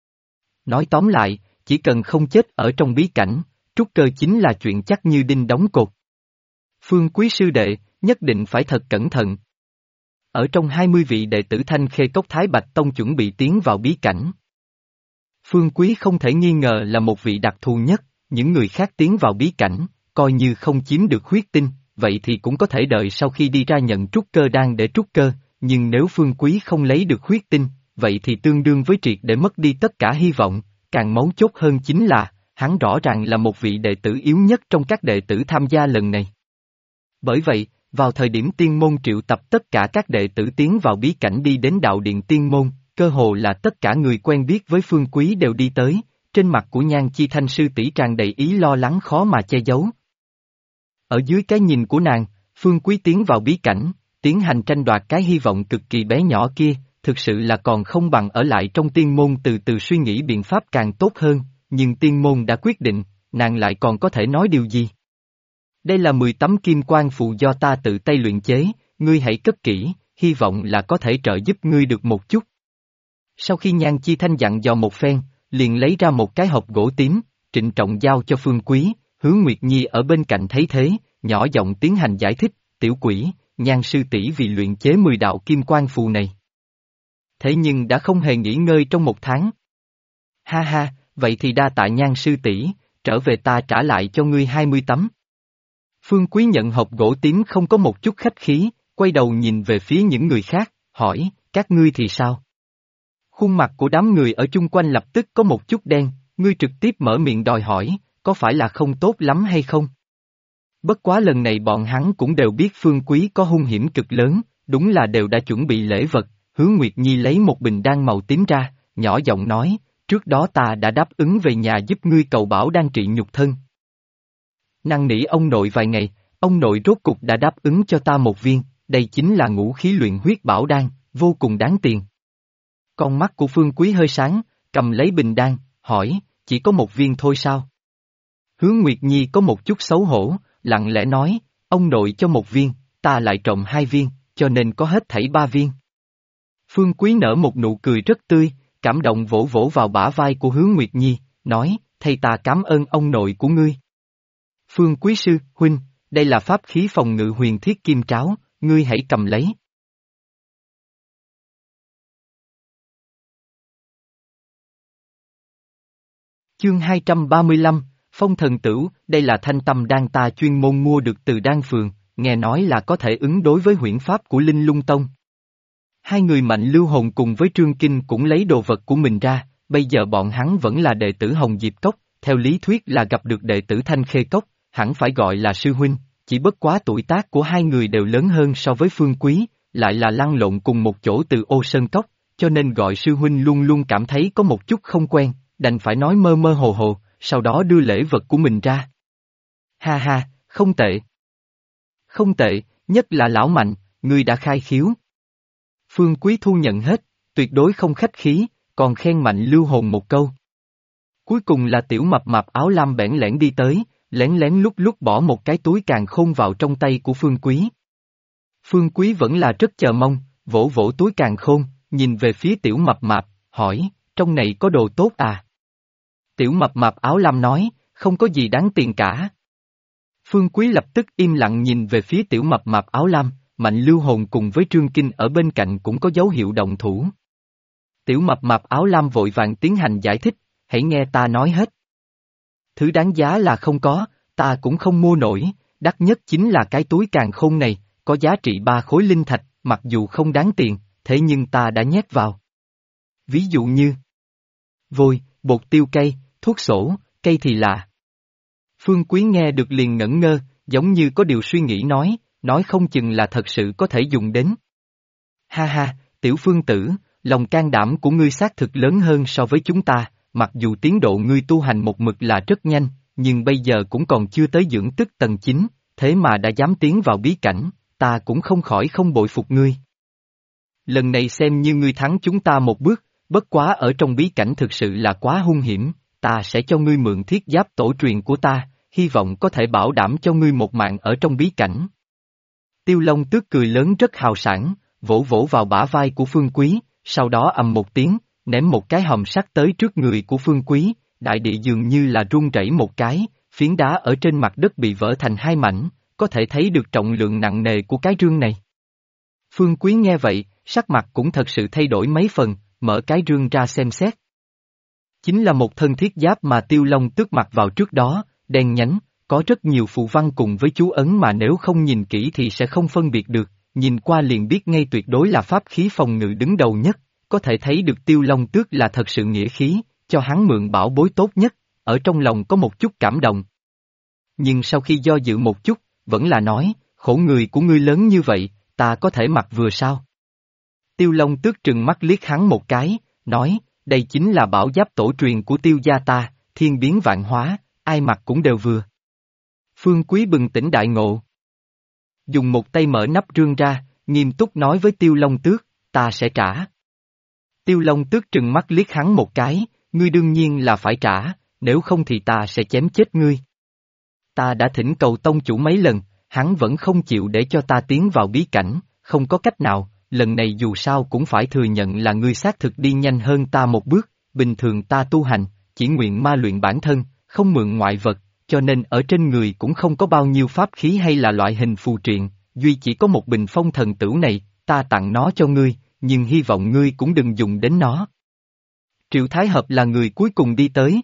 A: Nói tóm lại, chỉ cần không chết ở trong bí cảnh, trúc cơ chính là chuyện chắc như đinh đóng cột. Phương Quý sư đệ, nhất định phải thật cẩn thận. Ở trong 20 vị đệ tử Thanh Khê Cốc Thái Bạch Tông chuẩn bị tiến vào bí cảnh. Phương Quý không thể nghi ngờ là một vị đặc thù nhất, những người khác tiến vào bí cảnh, coi như không chiếm được huyết tinh, vậy thì cũng có thể đợi sau khi đi ra nhận trúc cơ đan để trúc cơ, nhưng nếu Phương Quý không lấy được huyết tinh, vậy thì tương đương với triệt để mất đi tất cả hy vọng, càng mấu chốt hơn chính là, hắn rõ ràng là một vị đệ tử yếu nhất trong các đệ tử tham gia lần này. Bởi vậy, vào thời điểm tiên môn triệu tập tất cả các đệ tử tiến vào bí cảnh đi đến đạo điện tiên môn, cơ hồ là tất cả người quen biết với Phương Quý đều đi tới, trên mặt của Nhan Chi Thanh sư tỷ tràn đầy ý lo lắng khó mà che giấu. Ở dưới cái nhìn của nàng, Phương Quý tiến vào bí cảnh, tiến hành tranh đoạt cái hy vọng cực kỳ bé nhỏ kia, thực sự là còn không bằng ở lại trong tiên môn từ từ suy nghĩ biện pháp càng tốt hơn, nhưng tiên môn đã quyết định, nàng lại còn có thể nói điều gì? Đây là 10 tấm kim quan phù do ta tự tay luyện chế, ngươi hãy cất kỹ, hy vọng là có thể trợ giúp ngươi được một chút. Sau khi Nhan Chi Thanh dặn dò một phen, liền lấy ra một cái hộp gỗ tím, trịnh trọng giao cho Phương Quý, Hứa Nguyệt Nhi ở bên cạnh thấy thế, nhỏ giọng tiến hành giải thích, tiểu quỷ, Nhan sư tỷ vì luyện chế 10 đạo kim quan phù này. Thế nhưng đã không hề nghỉ ngơi trong 1 tháng. Ha ha, vậy thì đa tạ Nhan sư tỷ, trở về ta trả lại cho ngươi 20 tấm. Phương Quý nhận hộp gỗ tím không có một chút khách khí, quay đầu nhìn về phía những người khác, hỏi, các ngươi thì sao? Khuôn mặt của đám người ở chung quanh lập tức có một chút đen, ngươi trực tiếp mở miệng đòi hỏi, có phải là không tốt lắm hay không? Bất quá lần này bọn hắn cũng đều biết Phương Quý có hung hiểm cực lớn, đúng là đều đã chuẩn bị lễ vật, Hứa Nguyệt Nhi lấy một bình đan màu tím ra, nhỏ giọng nói, trước đó ta đã đáp ứng về nhà giúp ngươi cầu bảo đan trị nhục thân. Năn nỉ ông nội vài ngày, ông nội rốt cục đã đáp ứng cho ta một viên, đây chính là ngũ khí luyện huyết bảo đan, vô cùng đáng tiền. Con mắt của Phương Quý hơi sáng, cầm lấy bình đan, hỏi, chỉ có một viên thôi sao? Hứa Nguyệt Nhi có một chút xấu hổ, lặng lẽ nói, ông nội cho một viên, ta lại trộm 2 viên, cho nên có hết thảy 3 viên. Phương Quý nở một nụ cười rất tươi, cảm động vỗ vỗ vào bả vai của Hứa Nguyệt Nhi, nói, thầy ta cảm ơn ông nội của ngươi. Phương Quý sư, huynh, đây là pháp khí phòng ngự huyền thiết kim tráo, ngươi hãy cầm lấy. Chương 235, Phong Thần Tửu, đây là thanh tâm đan ta chuyên môn mua được từ đan phường, nghe nói là có thể ứng đối với huyễn pháp của Linh Lung Tông. Hai người Mạnh Lưu Hồn cùng với Trương Kinh cũng lấy đồ vật của mình ra, bây giờ bọn hắn vẫn là đệ tử Hồng Diệp Cốc, theo lý thuyết là gặp được đệ tử Thanh Khê Cốc, hẳn phải gọi là sư huynh, chỉ bất quá tuổi tác của hai người đều lớn hơn so với Phương Quý, lại là lăn lộn cùng một chỗ từ Ô Sơn Cốc, cho nên gọi sư huynh luôn luôn cảm thấy có một chút không quen, đành phải nói mơ mơ hồ hồ, sau đó đưa lễ vật của mình ra. Ha ha, không tệ. Không tệ, nhất là lão Mạnh, ngươi đã khai khiếu. Phương Quý thu nhận hết, tuyệt đối không khách khí, còn khen Mạnh Lưu Hồn một câu. Cuối cùng là tiểu mập mạp áo lam bẽn lẽn đi tới, lén lén lúc lúc bỏ một cái túi càn khôn vào trong tay của Phương Quý. Phương Quý vẫn là rất chờ mong, vỗ vỗ túi càn khôn, nhìn về phía tiểu mập mạp, hỏi, trong này có đồ tốt à? Tiểu mập mạp áo lam nói, không có gì đáng tiền cả. Phương Quý lập tức im lặng nhìn về phía tiểu mập mạp áo lam, Mạnh Lưu Hồn cùng với Trương Kinh ở bên cạnh cũng có dấu hiệu động thủ. Tiểu mập mạp áo lam vội vàng tiến hành giải thích, hãy nghe ta nói hết. Thứ đáng giá là không có, ta cũng không mua nổi, đắt nhất chính là cái túi càn khôn này, có giá trị 3 khối linh thạch, mặc dù không đáng tiền, thế nhưng ta đã nhét vào. Ví dụ như vôi, bột tiêu cây, thuốc sổ, cây thì lạ. Phương Quý nghe được liền ngẩn ngơ, giống như có điều suy nghĩ nói không chừng là thật sự có thể dùng đến. Ha ha, tiểu Phương tử, lòng can đảm của ngươi xác thực lớn hơn so với chúng ta, mặc dù tiến độ ngươi tu hành một mực là rất nhanh, nhưng bây giờ cũng còn chưa tới dưỡng tức tầng 9, thế mà đã dám tiến vào bí cảnh, ta cũng không khỏi không bội phục ngươi. Lần này xem như ngươi thắng chúng ta một bước, bất quá ở trong bí cảnh thực sự là quá hung hiểm, ta sẽ cho ngươi mượn thiết giáp tổ truyền của ta, hy vọng có thể bảo đảm cho ngươi một mạng ở trong bí cảnh. Tiêu Long Tước cười lớn rất hào sảng, vỗ vỗ vào bả vai của Phương Quý, sau đó ầm một tiếng, ném một cái hòm sắt tới trước người của Phương Quý, đại địa dường như là rung rẩy một cái, phiến đá ở trên mặt đất bị vỡ thành hai mảnh, có thể thấy được trọng lượng nặng nề của cái rương này. Phương Quý nghe vậy, sắc mặt cũng thật sự thay đổi mấy phần, mở cái rương ra xem xét. Chính là một thân thiết giáp mà Tiêu Long Tước mặc vào trước đó, đen nhánh, có rất nhiều phù văn cùng với chú ấn mà nếu không nhìn kỹ thì sẽ không phân biệt được, nhìn qua liền biết ngay tuyệt đối là pháp khí phòng ngự đứng đầu nhất, có thể thấy được Tiêu Long Tước là thật sự nghĩa khí, cho hắn mượn bảo bối tốt nhất, ở trong lòng có một chút cảm động. Nhưng sau khi do dự một chút, vẫn là nói, khổ người của ngươi lớn như vậy, ta có thể mặc vừa sao? Tiêu Long Tước trừng mắt liếc hắn một cái, nói, đây chính là bảo giáp tổ truyền của Tiêu gia ta, thiên biến vạn hóa, ai mặc cũng đều vừa. Phương Quý bừng tỉnh đại ngộ. Dùng một tay mở nắp rương ra, nghiêm túc nói với Tiêu Long Tước, ta sẽ trả. Tiêu Long Tước trừng mắt liếc hắn một cái, ngươi đương nhiên là phải trả, nếu không thì ta sẽ chém chết ngươi. Ta đã thỉnh cầu tông chủ mấy lần, hắn vẫn không chịu để cho ta tiến vào bí cảnh, không có cách nào, lần này dù sao cũng phải thừa nhận là ngươi xác thực đi nhanh hơn ta một bước, bình thường ta tu hành, chỉ nguyện ma luyện bản thân, không mượn ngoại vật, cho nên ở trên người cũng không có bao nhiêu pháp khí hay là loại hình phù triện, duy chỉ có một bình phong thần tửu này, ta tặng nó cho ngươi, nhưng hy vọng ngươi cũng đừng dùng đến nó. Triệu Thái Hợp là người cuối cùng đi tới.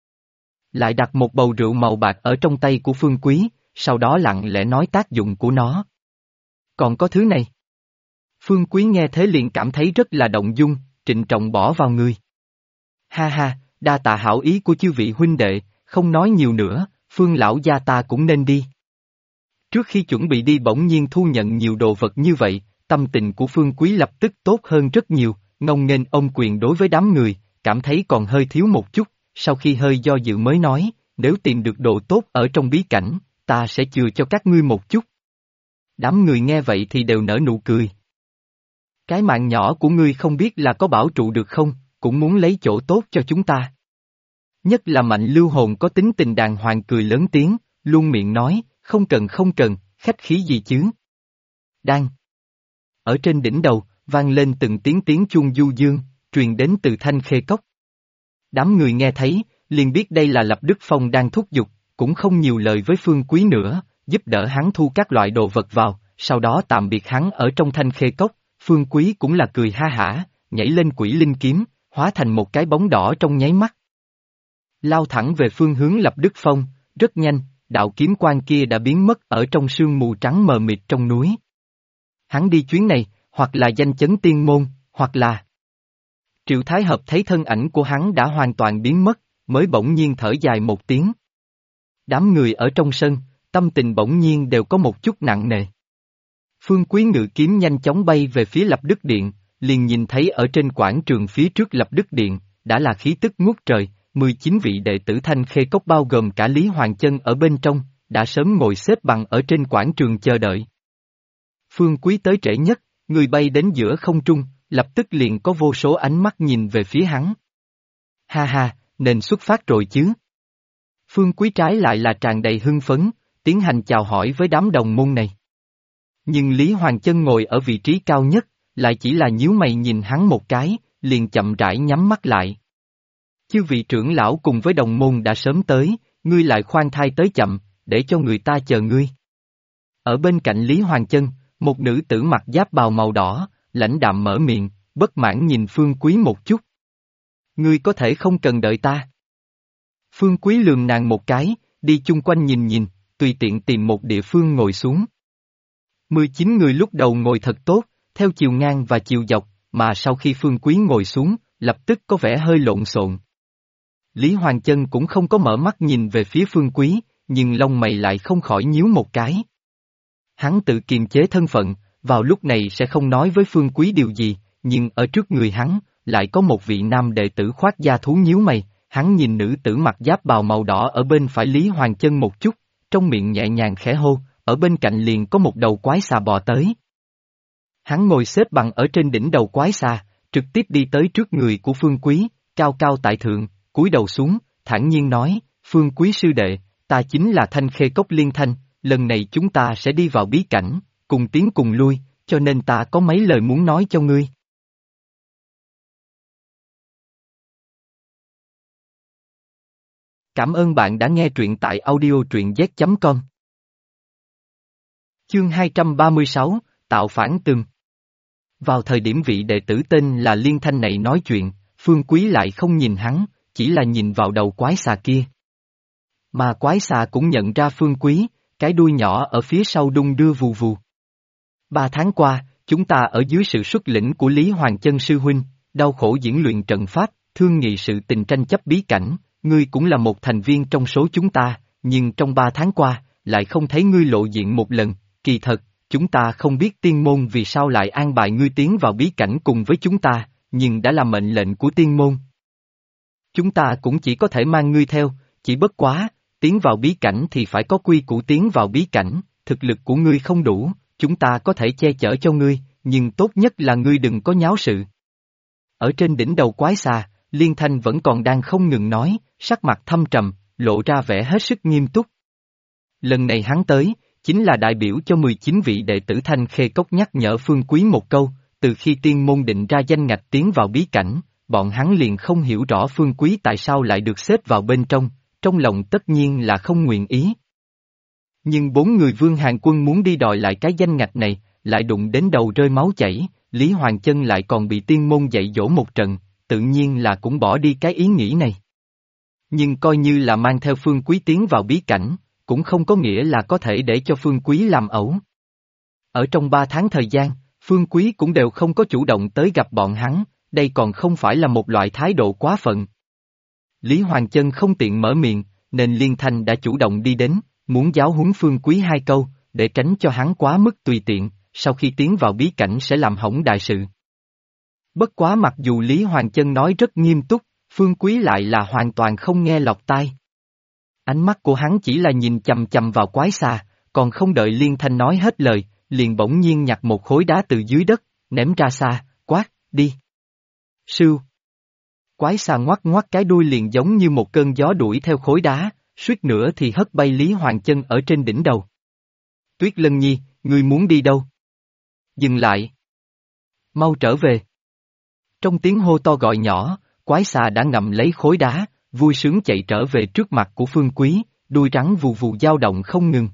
A: Lại đặt một bầu rượu màu bạc ở trong tay của Phương Quý, sau đó lặng lẽ nói tác dụng của nó. Còn có thứ này. Phương Quý nghe thế liền cảm thấy rất là động dung, trịnh trọng bỏ vào người. Ha ha, đa tạ hảo ý của chư vị huynh đệ, không nói nhiều nữa, Phương lão gia ta cũng nên đi. Trước khi chuẩn bị đi bỗng nhiên thu nhận nhiều đồ vật như vậy, tâm tình của Phương Quý lập tức tốt hơn rất nhiều, ngông nghênh ôm quyền đối với đám người, cảm thấy còn hơi thiếu một chút, sau khi hơi do dự mới nói, nếu tìm được đồ tốt ở trong bí cảnh, ta sẽ chừa cho các ngươi một chút. Đám người nghe vậy thì đều nở nụ cười. Cái mạng nhỏ của ngươi không biết là có bảo trụ được không, cũng muốn lấy chỗ tốt cho chúng ta. Nhất là Mạnh Lưu Hồn có tính tình đàng hoàng cười lớn tiếng, luôn miệng nói, không cần, khách khí gì chứ. Đang. Ở trên đỉnh đầu, vang lên từng tiếng chuông du dương, truyền đến từ Thanh Khê Cốc. Đám người nghe thấy, liền biết đây là Lập Đức Phong đang thúc giục, cũng không nhiều lời với Phương Quý nữa, giúp đỡ hắn thu các loại đồ vật vào, sau đó tạm biệt hắn ở trong Thanh Khê Cốc, Phương Quý cũng là cười ha hả, nhảy lên quỷ linh kiếm, hóa thành một cái bóng đỏ trong nháy mắt. Lao thẳng về phương hướng Lập Đức Phong, rất nhanh, đạo kiếm quang kia đã biến mất ở trong sương mù trắng mờ mịt trong núi. Hắn đi chuyến này, hoặc là danh chấn tiên môn, hoặc là... Triệu Thái Hợp thấy thân ảnh của hắn đã hoàn toàn biến mất, mới bỗng nhiên thở dài một tiếng. Đám người ở trong sân, tâm tình bỗng nhiên đều có một chút nặng nề. Phương Quý ngự kiếm nhanh chóng bay về phía Lập Đức Điện, liền nhìn thấy ở trên quảng trường phía trước Lập Đức Điện, đã là khí tức ngút trời, 19 vị đệ tử Thanh Khê Cốc bao gồm cả Lý Hoàng Chân ở bên trong, đã sớm ngồi xếp bằng ở trên quảng trường chờ đợi. Phương Quý tới trễ nhất, người bay đến giữa không trung, lập tức liền có vô số ánh mắt nhìn về phía hắn. Ha ha, nên xuất phát rồi chứ. Phương Quý trái lại là tràn đầy hưng phấn, tiến hành chào hỏi với đám đồng môn này. Nhưng Lý Hoàng Chân ngồi ở vị trí cao nhất, lại chỉ là nhíu mày nhìn hắn một cái, liền chậm rãi nhắm mắt lại. Chư vị trưởng lão cùng với đồng môn đã sớm tới, ngươi lại khoan thai tới chậm, để cho người ta chờ ngươi. Ở bên cạnh Lý Hoàng Chân, một nữ tử mặc giáp bào màu đỏ, lãnh đạm mở miệng, bất mãn nhìn Phương Quý một chút. Ngươi có thể không cần đợi ta. Phương Quý lườm nàng một cái, đi chung quanh nhìn nhìn, tùy tiện tìm một địa phương ngồi xuống. 19 người lúc đầu ngồi thật tốt, theo chiều ngang và chiều dọc, mà sau khi Phương Quý ngồi xuống, lập tức có vẻ hơi lộn xộn. Lý Hoàng Chân cũng không có mở mắt nhìn về phía Phương Quý, nhưng lông mày lại không khỏi nhíu một cái. Hắn tự kiềm chế thân phận, vào lúc này sẽ không nói với Phương Quý điều gì, nhưng ở trước người hắn, lại có một vị nam đệ tử khoác da thú nhíu mày, hắn nhìn nữ tử mặc giáp bào màu đỏ ở bên phải Lý Hoàng Chân một chút, trong miệng nhẹ nhàng khẽ hô, ở bên cạnh liền có một đầu quái xà bò tới. Hắn ngồi xếp bằng ở trên đỉnh đầu quái xà, trực tiếp đi tới trước người của Phương Quý, cao cao tại thượng, cúi đầu xuống, thản nhiên nói, Phương Quý sư đệ, ta chính là Thanh Khê Cốc Liên Thanh, lần này chúng ta sẽ đi vào bí cảnh, cùng tiến cùng lui, cho nên ta có mấy lời muốn nói cho ngươi. Cảm ơn bạn đã nghe truyện tại audio truyện z.com. Chương 236, Tạo phản từng. Vào thời điểm vị đệ tử tên là Liên Thanh này nói chuyện, Phương Quý lại không nhìn hắn, chỉ là nhìn vào đầu quái xà kia. Mà quái xà cũng nhận ra Phương Quý, cái đuôi nhỏ ở phía sau đung đưa vù vù. 3 tháng qua, chúng ta ở dưới sự xuất lĩnh của Lý Hoàng Chân sư huynh, đau khổ diễn luyện trận pháp, thương nghị sự tình tranh chấp bí cảnh, ngươi cũng là một thành viên trong số chúng ta, nhưng trong 3 tháng qua, lại không thấy ngươi lộ diện một lần, kỳ thật, chúng ta không biết tiên môn vì sao lại an bài ngươi tiến vào bí cảnh cùng với chúng ta, nhưng đã là mệnh lệnh của tiên môn. Chúng ta cũng chỉ có thể mang ngươi theo, chỉ bất quá, tiến vào bí cảnh thì phải có quy củ tiến vào bí cảnh, thực lực của ngươi không đủ, chúng ta có thể che chở cho ngươi, nhưng tốt nhất là ngươi đừng có nháo sự. Ở trên đỉnh đầu quái xà, Liên Thanh vẫn còn đang không ngừng nói, sắc mặt thâm trầm, lộ ra vẻ hết sức nghiêm túc. Lần này hắn tới, chính là đại biểu cho 19 vị đệ tử Thanh Khê Cốc nhắc nhở Phương Quý một câu, từ khi tiên môn định ra danh ngạch tiến vào bí cảnh, bọn hắn liền không hiểu rõ Phương Quý tại sao lại được xếp vào bên trong lòng tất nhiên là không nguyện ý. Nhưng 4 người Vương Hàn Quân muốn đi đòi lại cái danh ngạch này, lại đụng đến đầu rơi máu chảy, Lý Hoàng Chân lại còn bị tiên môn dạy dỗ một trận, tự nhiên là cũng bỏ đi cái ý nghĩ này. Nhưng coi như là mang theo Phương Quý tiến vào bí cảnh, cũng không có nghĩa là có thể để cho Phương Quý làm ẩu. Ở trong 3 tháng thời gian, Phương Quý cũng đều không có chủ động tới gặp bọn hắn, đây còn không phải là một loại thái độ quá phận. Lý Hoàng Chân không tiện mở miệng, nên Liên Thanh đã chủ động đi đến, muốn giáo huấn Phương Quý 2 câu, để tránh cho hắn quá mức tùy tiện, sau khi tiến vào bí cảnh sẽ làm hỏng đại sự. Bất quá mặc dù Lý Hoàng Chân nói rất nghiêm túc, Phương Quý lại là hoàn toàn không nghe lọt tai. Ánh mắt của hắn chỉ là nhìn chằm chằm vào quái xà, còn không đợi Liên Thanh nói hết lời, liền bỗng nhiên nhặt một khối đá từ dưới đất, ném ra xa, quát, đi. Sưu. Quái xà ngoắc ngoắc cái đuôi liền giống như một cơn gió đuổi theo khối đá, suýt nữa thì hất bay Lý Hoàng Chân ở trên đỉnh đầu. Tuyết Lân Nhi, ngươi muốn đi đâu? Dừng lại. Mau trở về. Trong tiếng hô to gọi nhỏ, quái xà đã ngậm lấy khối đá, vui sướng chạy trở về trước mặt của Phương Quý, đuôi rắn vù vù dao động không ngừng.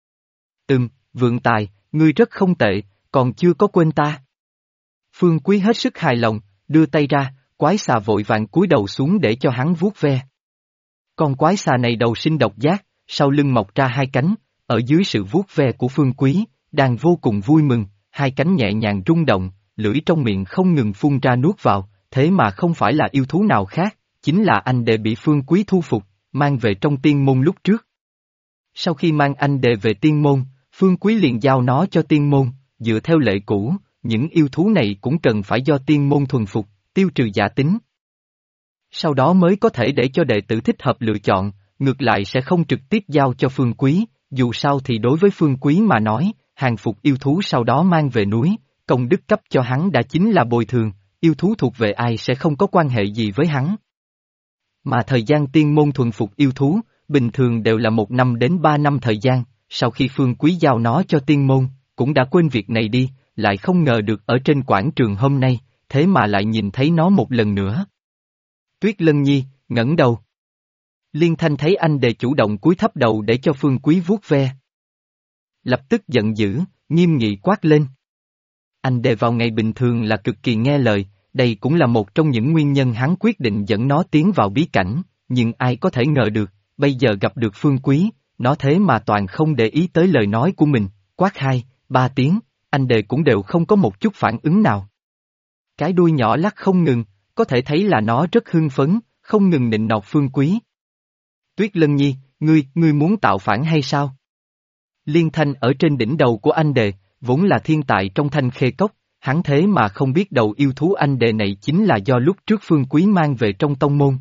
A: Vượng Tài, ngươi rất không tệ, còn chưa có quên ta. Phương Quý hết sức hài lòng, đưa tay ra, quái xà vội vàng cúi đầu xuống để cho hắn vuốt ve. Con quái xà này đầu sinh độc giác, sau lưng mọc ra 2 cánh, ở dưới sự vuốt ve của Phương Quý, đang vô cùng vui mừng, 2 cánh nhẹ nhàng rung động, lưỡi trong miệng không ngừng phun ra nuốt vào, thế mà không phải là yêu thú nào khác, chính là anh đệ bị Phương Quý thu phục, mang về trong tiên môn lúc trước. Sau khi mang anh đệ về tiên môn, Phương Quý liền giao nó cho tiên môn, dựa theo lệ cũ, những yêu thú này cũng cần phải do tiên môn thuần phục, tiêu trừ giả tính. Sau đó mới có thể để cho đệ tử thích hợp lựa chọn, ngược lại sẽ không trực tiếp giao cho Phương Quý, dù sao thì đối với Phương Quý mà nói, hàng phục yêu thú sau đó mang về núi, công đức cấp cho hắn đã chính là bồi thường, yêu thú thuộc về ai sẽ không có quan hệ gì với hắn. Mà thời gian tiên môn thuần phục yêu thú, bình thường đều là 1 năm đến 3 năm thời gian, sau khi Phương Quý giao nó cho tiên môn, cũng đã quên việc này đi, lại không ngờ được ở trên quảng trường hôm nay, thế mà lại nhìn thấy nó một lần nữa. Tuyết Lân Nhi, ngẩng đầu. Liên Thanh thấy anh đệ chủ động cúi thấp đầu để cho Phương Quý vuốt ve. Lập tức giận dữ, nghiêm nghị quát lên. Anh đệ vào ngày bình thường là cực kỳ nghe lời, đây cũng là một trong những nguyên nhân hắn quyết định dẫn nó tiến vào bí cảnh, nhưng ai có thể ngờ được, bây giờ gặp được Phương Quý, nó thế mà toàn không để ý tới lời nói của mình, quát 2, 3 tiếng, anh đệ cũng đều không có một chút phản ứng nào. Cái đuôi nhỏ lắc không ngừng, có thể thấy là nó rất hưng phấn, không ngừng nịnh nọt Phương Quý. Tuyết Lân Nhi, ngươi muốn tạo phản hay sao? Liên Thanh ở trên đỉnh đầu của anh đệ, vốn là thiên tài trong Thanh Khê Cốc, hắn thế mà không biết đầu yêu thú anh đệ này chính là do lúc trước Phương Quý mang về trong tông môn.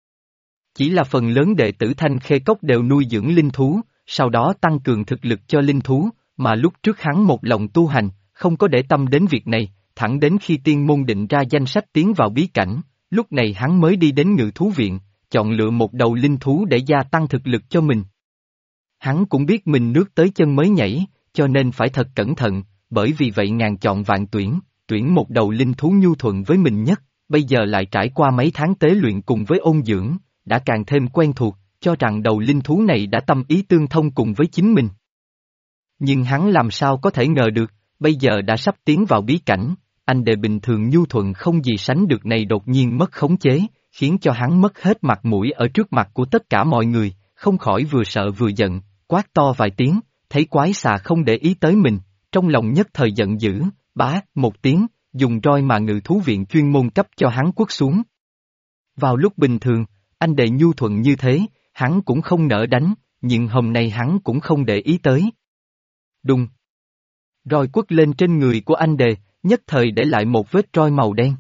A: Chỉ là phần lớn đệ tử Thanh Khê Cốc đều nuôi dưỡng linh thú, sau đó tăng cường thực lực cho linh thú, mà lúc trước hắn một lòng tu hành, không có để tâm đến việc này, thẳng đến khi tiên môn định ra danh sách tiến vào bí cảnh, lúc này hắn mới đi đến Ngự Thú Viện, chọn lựa một đầu linh thú để gia tăng thực lực cho mình. Hắn cũng biết mình nước tới chân mới nhảy, cho nên phải thật cẩn thận, bởi vì vậy ngàn chọn vạn tuyển, tuyển một đầu linh thú nhu thuận với mình nhất, bây giờ lại trải qua mấy tháng tế luyện cùng với ôn dưỡng, đã càng thêm quen thuộc, cho rằng đầu linh thú này đã tâm ý tương thông cùng với chính mình. Nhưng hắn làm sao có thể ngờ được, bây giờ đã sắp tiến vào bí cảnh, anh đệ bình thường nhu thuận không gì sánh được này đột nhiên mất khống chế, khiến cho hắn mất hết mặt mũi ở trước mặt của tất cả mọi người, không khỏi vừa sợ vừa giận, quát to vài tiếng, thấy quái xà không để ý tới mình, trong lòng nhất thời giận dữ, bá, một tiếng, dùng roi mà ngự thú viện chuyên môn cấp cho hắn quất xuống. Vào lúc bình thường, anh đệ nhu thuận như thế, hắn cũng không nỡ đánh, nhưng hôm nay hắn cũng không để ý tới. Đùng. Roi quất lên trên người của anh đệ, nhất thời để lại một vết roi màu đen.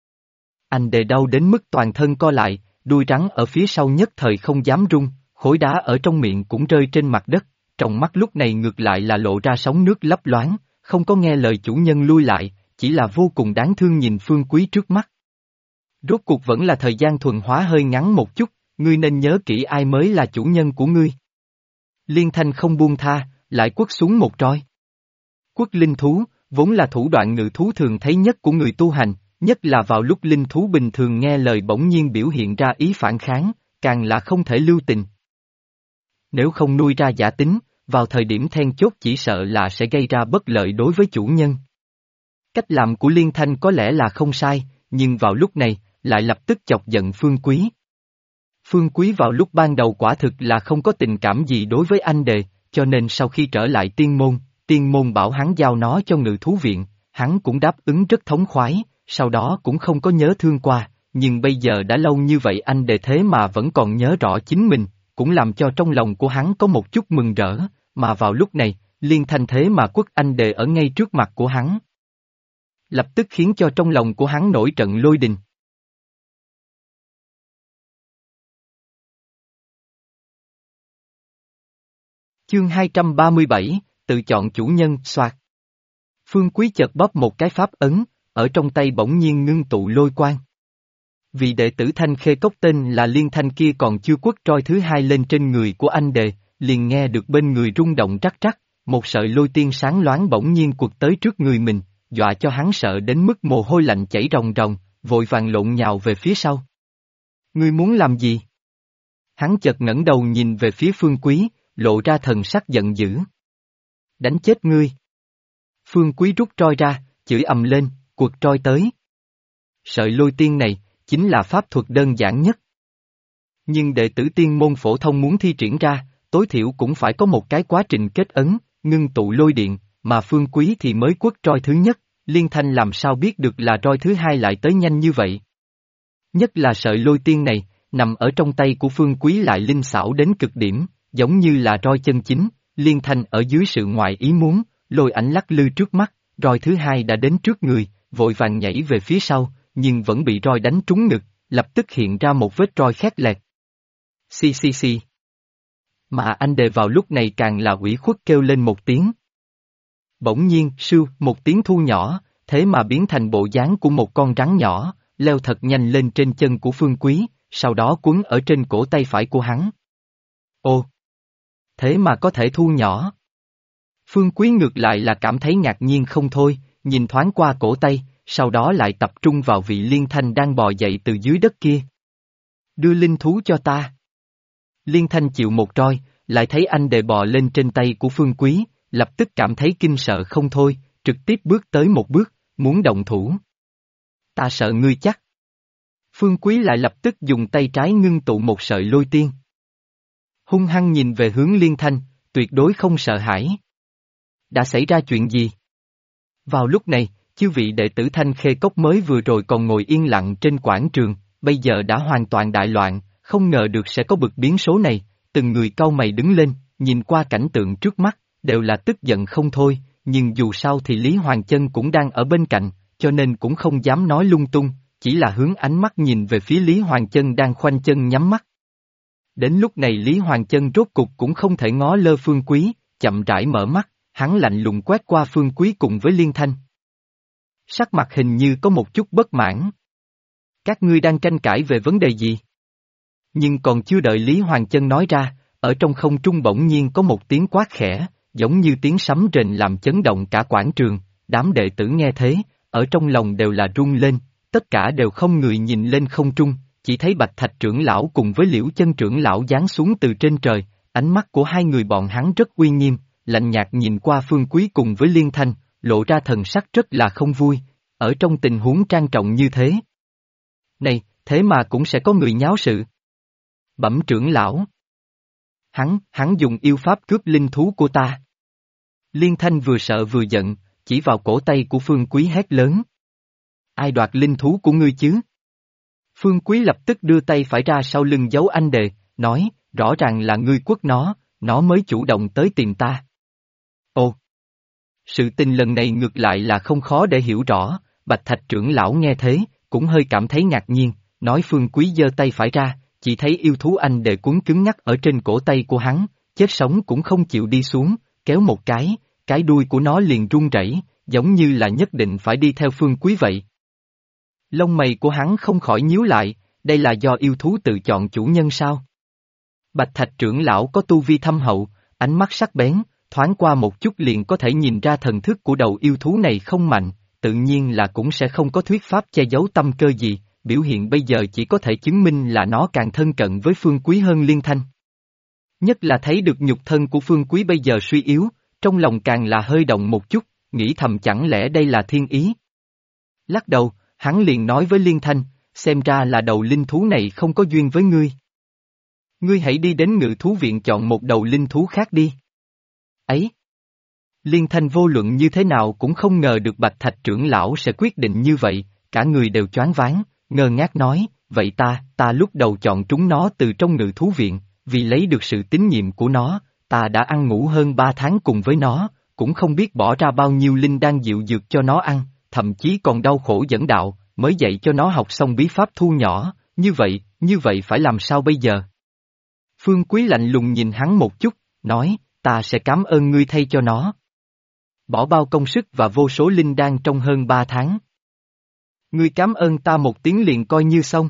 A: Anh đệ đau đến mức toàn thân co lại, đuôi rắn ở phía sau nhất thời không dám rung, khối đá ở trong miệng cũng rơi trên mặt đất, trong mắt lúc này ngược lại là lộ ra sóng nước lấp loáng, không có nghe lời chủ nhân lui lại, chỉ là vô cùng đáng thương nhìn Phương Quý trước mắt. Rốt cuộc vẫn là thời gian thuần hóa hơi ngắn một chút, ngươi nên nhớ kỹ ai mới là chủ nhân của ngươi. Liên Thanh không buông tha, lại quất xuống một roi. Quất linh thú, vốn là thủ đoạn ngự thú thường thấy nhất của người tu hành, nhất là vào lúc linh thú bình thường nghe lời bỗng nhiên biểu hiện ra ý phản kháng, càng là không thể lưu tình. Nếu không nuôi ra giả tính, vào thời điểm then chốt chỉ sợ là sẽ gây ra bất lợi đối với chủ nhân. Cách làm của Liên Thanh có lẽ là không sai, nhưng vào lúc này, lại lập tức chọc giận Phương Quý. Phương Quý vào lúc ban đầu quả thực là không có tình cảm gì đối với anh đệ, cho nên sau khi trở lại tiên môn bảo hắn giao nó cho ngự thú viện, hắn cũng đáp ứng rất thống khoái, sau đó cũng không có nhớ thương qua, nhưng bây giờ đã lâu như vậy anh đệ thế mà vẫn còn nhớ rõ chính mình, cũng làm cho trong lòng của hắn có một chút mừng rỡ, mà vào lúc này, Liên Thanh thế mà quất anh đệ ở ngay trước mặt của hắn. Lập tức khiến cho trong lòng của hắn nổi trận lôi đình. Chương 237, tự chọn chủ nhân, soạt. Phương Quý chợt bóp một cái pháp ấn, ở trong tay bỗng nhiên ngưng tụ lôi quang. Vì đệ tử Thanh Khê Cốc tên là Liên Thanh kia còn chưa quất roi thứ hai lên trên người của anh đệ, liền nghe được bên người rung động rắc rắc, một sợi lôi tiên sáng loáng bỗng nhiên quật tới trước người mình, dọa cho hắn sợ đến mức mồ hôi lạnh chảy ròng ròng, vội vàng lộn nhào về phía sau. Ngươi muốn làm gì? Hắn chợt ngẩng đầu nhìn về phía Phương Quý, lộ ra thần sắc giận dữ. Đánh chết ngươi. Phương Quý rút roi ra, chửi ầm lên, quật roi tới. Sợi lôi tiên này, chính là pháp thuật đơn giản nhất. Nhưng đệ tử tiên môn phổ thông muốn thi triển ra, tối thiểu cũng phải có một cái quá trình kết ấn, ngưng tụ lôi điện, mà Phương Quý thì mới quất roi thứ nhất, Liên Thanh làm sao biết được là roi thứ hai lại tới nhanh như vậy. Nhất là sợi lôi tiên này, nằm ở trong tay của Phương Quý lại linh xảo đến cực điểm, giống như là roi chân chính, Liên Thanh ở dưới sự ngoại ý muốn, lôi ảnh lắc lư trước mắt, roi thứ hai đã đến trước người, vội vàng nhảy về phía sau, nhưng vẫn bị roi đánh trúng ngực, lập tức hiện ra một vết roi khét lẹt. Xì xì xì. Mà anh đệ vào lúc này càng là ủy khuất kêu lên một tiếng. Bỗng nhiên, sưu, một tiếng thu nhỏ, thế mà biến thành bộ dáng của một con rắn nhỏ, leo thật nhanh lên trên chân của Phương Quý, sau đó quấn ở trên cổ tay phải của hắn. Ồ! Thế mà có thể thu nhỏ. Phương Quý ngược lại là cảm thấy ngạc nhiên không thôi, nhìn thoáng qua cổ tay, sau đó lại tập trung vào vị Liên Thanh đang bò dậy từ dưới đất kia. Đưa linh thú cho ta. Liên Thanh chịu một roi, lại thấy anh đệ bò lên trên tay của Phương Quý, lập tức cảm thấy kinh sợ không thôi, trực tiếp bước tới một bước, muốn động thủ. Ta sợ ngươi chắc. Phương Quý lại lập tức dùng tay trái ngưng tụ một sợi lôi tiên. Hung hăng nhìn về hướng Liên Thanh, tuyệt đối không sợ hãi. Đã xảy ra chuyện gì? Vào lúc này, chư vị đệ tử Thanh Khê Cốc mới vừa rồi còn ngồi yên lặng trên quảng trường, bây giờ đã hoàn toàn đại loạn, không ngờ được sẽ có bực biến số này, từng người cau mày đứng lên, nhìn qua cảnh tượng trước mắt, đều là tức giận không thôi, nhưng dù sao thì Lý Hoàng Chân cũng đang ở bên cạnh, cho nên cũng không dám nói lung tung, chỉ là hướng ánh mắt nhìn về phía Lý Hoàng Chân đang khoanh chân nhắm mắt. Đến lúc này Lý Hoàng Chân rốt cục cũng không thể ngó lơ Phương Quý, chậm rãi mở mắt, hắn lạnh lùng quét qua Phương Quý cùng với Liên Thanh. Sắc mặt hình như có một chút bất mãn. Các ngươi đang tranh cãi về vấn đề gì? Nhưng còn chưa đợi Lý Hoàng Chân nói ra, ở trong không trung bỗng nhiên có một tiếng quát khẽ, giống như tiếng sấm rền làm chấn động cả quảng trường, đám đệ tử nghe thế, ở trong lòng đều là rung lên, tất cả đều không người nhìn lên không trung, chỉ thấy Bạch Thạch trưởng lão cùng với Liễu Chân trưởng lão giáng xuống từ trên trời, ánh mắt của hai người bọn hắn rất uy nghiêm, lạnh nhạt nhìn qua Phương Quý cùng với Liên Thanh, lộ ra thần sắc rất là không vui, ở trong tình huống trang trọng như thế. Này, thế mà cũng sẽ có người nháo sự. Bẩm trưởng lão. Hắn dùng yêu pháp cướp linh thú của ta. Liên Thanh vừa sợ vừa giận, chỉ vào cổ tay của Phương Quý hét lớn. Ai đoạt linh thú của ngươi chứ? Phương Quý lập tức đưa tay phải ra sau lưng giấu anh đề, nói, rõ ràng là ngươi quất nó mới chủ động tới tìm ta. Ồ! Sự tình lần này ngược lại là không khó để hiểu rõ, Bạch Thạch trưởng lão nghe thế, cũng hơi cảm thấy ngạc nhiên, nói Phương Quý giơ tay phải ra, chỉ thấy yêu thú anh đề cuốn cứng ngắc ở trên cổ tay của hắn, chết sống cũng không chịu đi xuống, kéo một cái đuôi của nó liền run rẩy, giống như là nhất định phải đi theo Phương Quý vậy. Lông mày của hắn không khỏi nhíu lại, đây là do yêu thú tự chọn chủ nhân sao? Bạch Thạch trưởng lão có tu vi thâm hậu, ánh mắt sắc bén, thoáng qua một chút liền có thể nhìn ra thần thức của đầu yêu thú này không mạnh, tự nhiên là cũng sẽ không có thuyết pháp che giấu tâm cơ gì, biểu hiện bây giờ chỉ có thể chứng minh là nó càng thân cận với Phương Quý hơn Liên Thanh. Nhất là thấy được nhục thân của Phương Quý bây giờ suy yếu, trong lòng càng là hơi động một chút, nghĩ thầm chẳng lẽ đây là thiên ý. Lắc đầu, hắn liền nói với Liên Thanh, xem ra là đầu linh thú này không có duyên với ngươi. Ngươi hãy đi đến ngự thú viện chọn một đầu linh thú khác đi. Ấy! Liên Thanh vô luận như thế nào cũng không ngờ được Bạch Thạch trưởng lão sẽ quyết định như vậy, cả người đều choáng váng, ngơ ngác nói, vậy ta lúc đầu chọn trúng nó từ trong ngự thú viện, vì lấy được sự tín nhiệm của nó, ta đã ăn ngủ hơn 3 tháng cùng với nó, cũng không biết bỏ ra bao nhiêu linh đan dịu dược cho nó ăn, thậm chí còn đau khổ dẫn đạo, mới dạy cho nó học xong bí pháp thu nhỏ, như vậy phải làm sao bây giờ? Phương Quý lạnh lùng nhìn hắn một chút, nói, ta sẽ cảm ơn ngươi thay cho nó. Bỏ bao công sức và vô số linh đan trong hơn 3 tháng. Ngươi cảm ơn ta một tiếng liền coi như xong.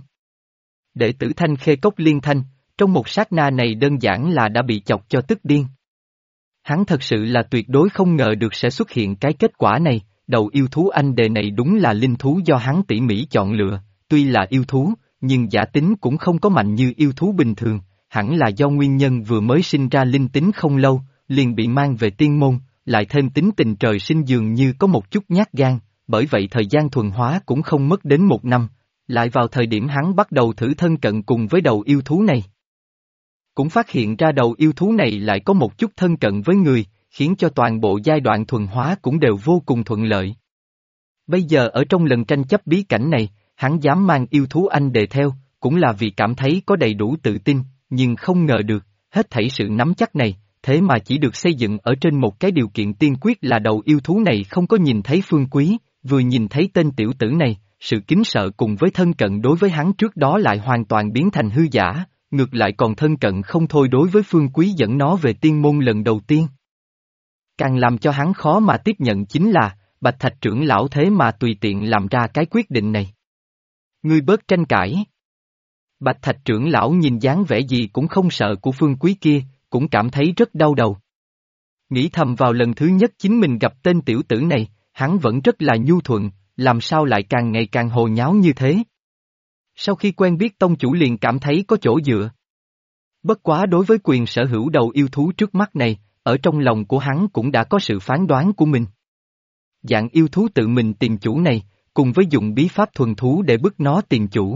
A: Đệ tử Thanh Khê Cốc Liên Thanh, trong một sát na này đơn giản là đã bị chọc cho tức điên. Hắn thật sự là tuyệt đối không ngờ được sẽ xuất hiện cái kết quả này, đầu yêu thú anh đề này đúng là linh thú do hắn tỉ mỉ chọn lựa, tuy là yêu thú, nhưng giả tính cũng không có mạnh như yêu thú bình thường, hẳn là do nguyên nhân vừa mới sinh ra linh tính không lâu, liền bị mang về tiên môn, lại thêm tính tình trời sinh dường như có một chút nhát gan, bởi vậy thời gian thuần hóa cũng không mất đến 1 năm, lại vào thời điểm hắn bắt đầu thử thân cận cùng với đầu yêu thú này. Cũng phát hiện ra đầu yêu thú này lại có một chút thân cận với người, khiến cho toàn bộ giai đoạn thuần hóa cũng đều vô cùng thuận lợi. Bây giờ ở trong lần tranh chấp bí cảnh này, hắn dám mang yêu thú anh đề theo, cũng là vì cảm thấy có đầy đủ tự tin, nhưng không ngờ được, hết thảy sự nắm chắc này, thế mà chỉ được xây dựng ở trên một cái điều kiện tiên quyết là đầu yêu thú này không có nhìn thấy Phương Quý, vừa nhìn thấy tên tiểu tử này, sự kính sợ cùng với thân cận đối với hắn trước đó lại hoàn toàn biến thành hư giả, ngược lại còn thân cận không thôi đối với Phương Quý dẫn nó về tiên môn lần đầu tiên. Càng làm cho hắn khó mà tiếp nhận chính là, Bạch Thạch trưởng lão thế mà tùy tiện làm ra cái quyết định này. Ngươi bớt tranh cãi. Bạch Thạch trưởng lão nhìn dáng vẻ gì cũng không sợ của Phương Quý kia, cũng cảm thấy rất đau đầu. Nghĩ thầm vào lần thứ nhất chính mình gặp tên tiểu tử này, hắn vẫn rất là nhu thuận, làm sao lại càng ngày càng hồ nháo như thế. Sau khi quen biết tông chủ liền cảm thấy có chỗ dựa. Bất quá đối với quyền sở hữu đầu yêu thú trước mắt này, ở trong lòng của hắn cũng đã có sự phán đoán của mình. Dạng yêu thú tự mình tìm chủ này, cùng với dùng bí pháp thuần thú để bức nó tìm chủ.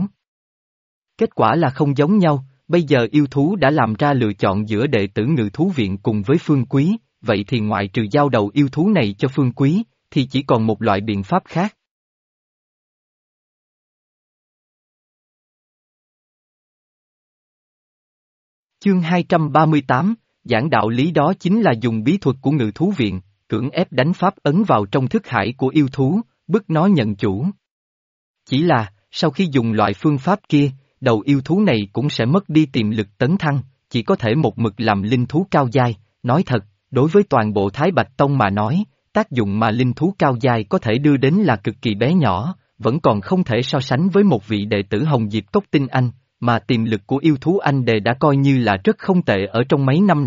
A: Kết quả là không giống nhau, bây giờ yêu thú đã làm ra lựa chọn giữa đệ tử ngự thú viện cùng với Phương Quý, vậy thì ngoại trừ giao đầu yêu thú này cho Phương Quý, thì chỉ còn một loại biện pháp khác. Chương 238, giảng đạo lý đó chính là dùng bí thuật của ngự thú viện, cưỡng ép đánh pháp ấn vào trong thức hải của yêu thú, bức nó nhận chủ. Chỉ là, sau khi dùng loại phương pháp kia, đầu yêu thú này cũng sẽ mất đi tiềm lực tấn thăng, chỉ có thể một mực làm linh thú cao giai. Nói thật, đối với toàn bộ Thái Bạch Tông mà nói, tác dụng mà linh thú cao giai có thể đưa đến là cực kỳ bé nhỏ, vẫn còn không thể so sánh với một vị đệ tử Hồng Diệp Cốc Tinh Anh, mà tiềm lực của yêu thú anh đề đã coi như là rất không tệ ở trong mấy năm này,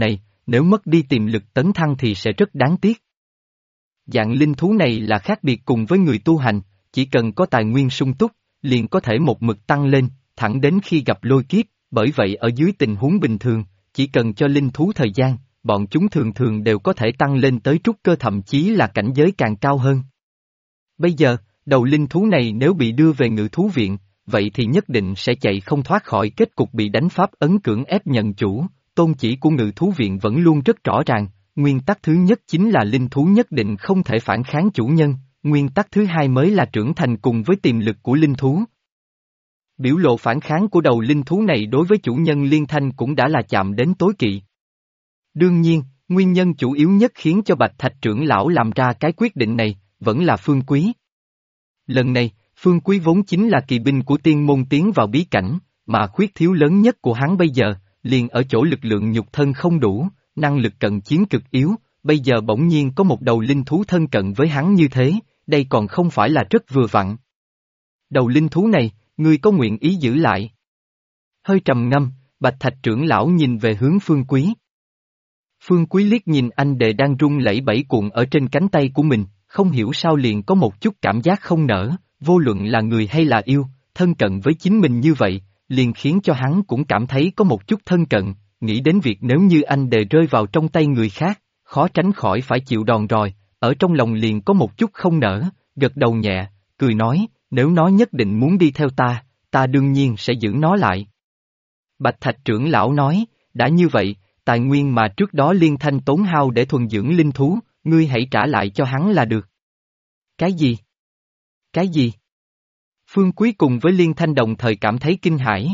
A: nếu mất đi tiềm lực tấn thăng thì sẽ rất đáng tiếc. Dạng linh thú này là khác biệt cùng với người tu hành, chỉ cần có tài nguyên sung túc, liền có thể một mực tăng lên, thẳng đến khi gặp lôi kiếp, bởi vậy ở dưới tình huống bình thường, chỉ cần cho linh thú thời gian, bọn chúng thường thường đều có thể tăng lên tới trúc cơ thậm chí là cảnh giới càng cao hơn. Bây giờ, đầu linh thú này nếu bị đưa về ngự thú viện, vậy thì nhất định sẽ chạy không thoát khỏi kết cục bị đánh pháp ấn cưỡng ép nhận chủ, tôn chỉ của ngự thú viện vẫn luôn rất rõ ràng, nguyên tắc thứ nhất chính là linh thú nhất định không thể phản kháng chủ nhân, nguyên tắc thứ hai mới là trưởng thành cùng với tiềm lực của linh thú. Biểu lộ phản kháng của đầu linh thú này đối với chủ nhân Liên Thanh cũng đã là chạm đến tối kỵ. Đương nhiên, nguyên nhân chủ yếu nhất khiến cho Bạch Thạch trưởng lão làm ra cái quyết định này, vẫn là Phương Quý. Lần này, Phương Quý vốn chính là kỳ binh của tiên môn tiến vào bí cảnh, mà khuyết thiếu lớn nhất của hắn bây giờ, liền ở chỗ lực lượng nhục thân không đủ, năng lực cận chiến cực yếu, bây giờ bỗng nhiên có một đầu linh thú thân cận với hắn như thế, đây còn không phải là rất vừa vặn. Đầu linh thú này, ngươi có nguyện ý giữ lại? Hơi trầm ngâm, Bạch Thạch trưởng lão nhìn về hướng Phương Quý. Phương Quý liếc nhìn anh đệ đang rung lẩy bẩy cuộn ở trên cánh tay của mình, không hiểu sao liền có một chút cảm giác không nỡ, vô luận là người hay là yêu, thân cận với chính mình như vậy, liền khiến cho hắn cũng cảm thấy có một chút thân cận, nghĩ đến việc nếu như anh đệ rơi vào trong tay người khác, khó tránh khỏi phải chịu đòn roi, ở trong lòng liền có một chút không nỡ, gật đầu nhẹ, cười nói, nếu nó nhất định muốn đi theo ta đương nhiên sẽ giữ nó lại. Bạch Thạch trưởng lão nói, đã như vậy, tài nguyên mà trước đó Liên Thanh tốn hao để thuần dưỡng linh thú, ngươi hãy trả lại cho hắn là được. Cái gì? Cái gì? Phương Quý cùng với Liên Thanh đồng thời cảm thấy kinh hãi.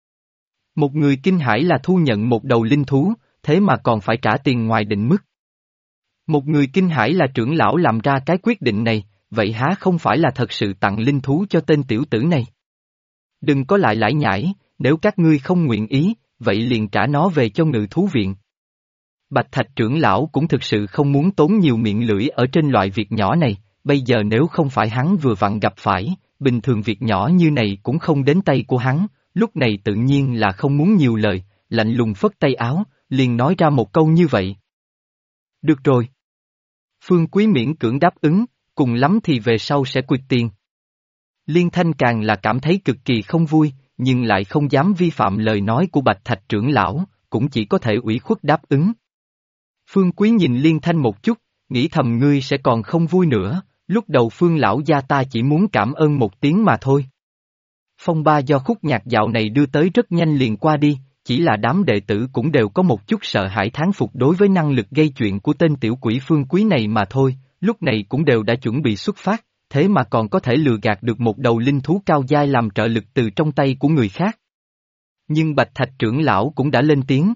A: Một người kinh hãi là thu nhận một đầu linh thú, thế mà còn phải trả tiền ngoài định mức. Một người kinh hãi là trưởng lão làm ra cái quyết định này, vậy há không phải là thật sự tặng linh thú cho tên tiểu tử này? Đừng có lại lải nhải, nếu các ngươi không nguyện ý, vậy liền trả nó về cho ngự thú viện. Bạch Thạch trưởng lão cũng thực sự không muốn tốn nhiều miệng lưỡi ở trên loại việc nhỏ này, bây giờ nếu không phải hắn vừa vặn gặp phải, bình thường việc nhỏ như này cũng không đến tay của hắn, lúc này tự nhiên là không muốn nhiều lời, lạnh lùng phất tay áo, liền nói ra một câu như vậy. Được rồi. Phương Quý miễn cưỡng đáp ứng, cùng lắm thì về sau sẽ quyệt tiền. Liên Thanh càng là cảm thấy cực kỳ không vui, nhưng lại không dám vi phạm lời nói của Bạch Thạch trưởng lão, cũng chỉ có thể ủy khuất đáp ứng. Phương Quý nhìn Liên Thanh một chút, nghĩ thầm ngươi sẽ còn không vui nữa, lúc đầu Phương lão gia ta chỉ muốn cảm ơn một tiếng mà thôi. Phong ba do khúc nhạc dạo này đưa tới rất nhanh liền qua đi, chỉ là đám đệ tử cũng đều có một chút sợ hãi thán phục đối với năng lực gây chuyện của tên tiểu quỷ Phương Quý này mà thôi, lúc này cũng đều đã chuẩn bị xuất phát, thế mà còn có thể lừa gạt được một đầu linh thú cao giai làm trợ lực từ trong tay của người khác. Nhưng Bạch Thạch trưởng lão cũng đã lên tiếng.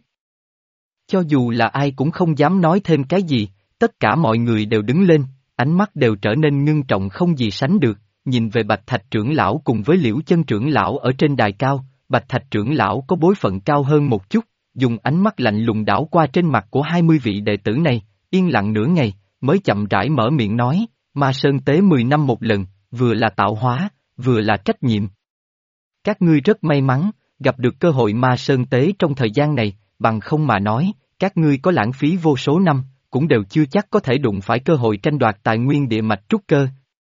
A: Cho dù là ai cũng không dám nói thêm cái gì, tất cả mọi người đều đứng lên, ánh mắt đều trở nên ngưng trọng không gì sánh được, nhìn về Bạch Thạch trưởng lão cùng với Liễu Chân trưởng lão ở trên đài cao, Bạch Thạch trưởng lão có bối phận cao hơn một chút, dùng ánh mắt lạnh lùng đảo qua trên mặt của 20 vị đệ tử này, yên lặng nửa ngày, mới chậm rãi mở miệng nói, Ma Sơn Tế 10 năm một lần, vừa là tạo hóa, vừa là trách nhiệm. Các ngươi rất may mắn, gặp được cơ hội Ma Sơn Tế trong thời gian này, bằng không mà nói, các ngươi có lãng phí vô số năm, cũng đều chưa chắc có thể đụng phải cơ hội tranh đoạt tài nguyên địa mạch trúc cơ.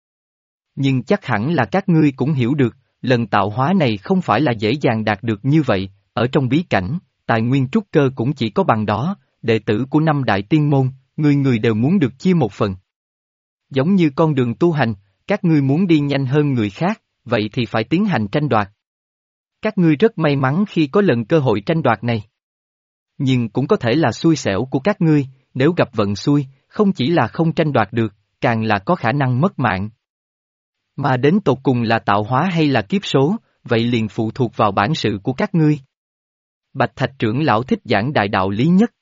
A: Nhưng chắc hẳn là các ngươi cũng hiểu được, lần tạo hóa này không phải là dễ dàng đạt được như vậy, ở trong bí cảnh, tài nguyên trúc cơ cũng chỉ có bằng đó, đệ tử của năm đại tiên môn, người người đều muốn được chia một phần. Giống như con đường tu hành, các ngươi muốn đi nhanh hơn người khác, vậy thì phải tiến hành tranh đoạt. Các ngươi rất may mắn khi có lần cơ hội tranh đoạt này. Nhưng cũng có thể là xui xẻo của các ngươi, nếu gặp vận xui, không chỉ là không tranh đoạt được, càng là có khả năng mất mạng. Mà đến tột cùng là tạo hóa hay là kiếp số, vậy liền phụ thuộc vào bản sự của các ngươi. Bạch Thạch trưởng lão thích giảng đại đạo lý nhất.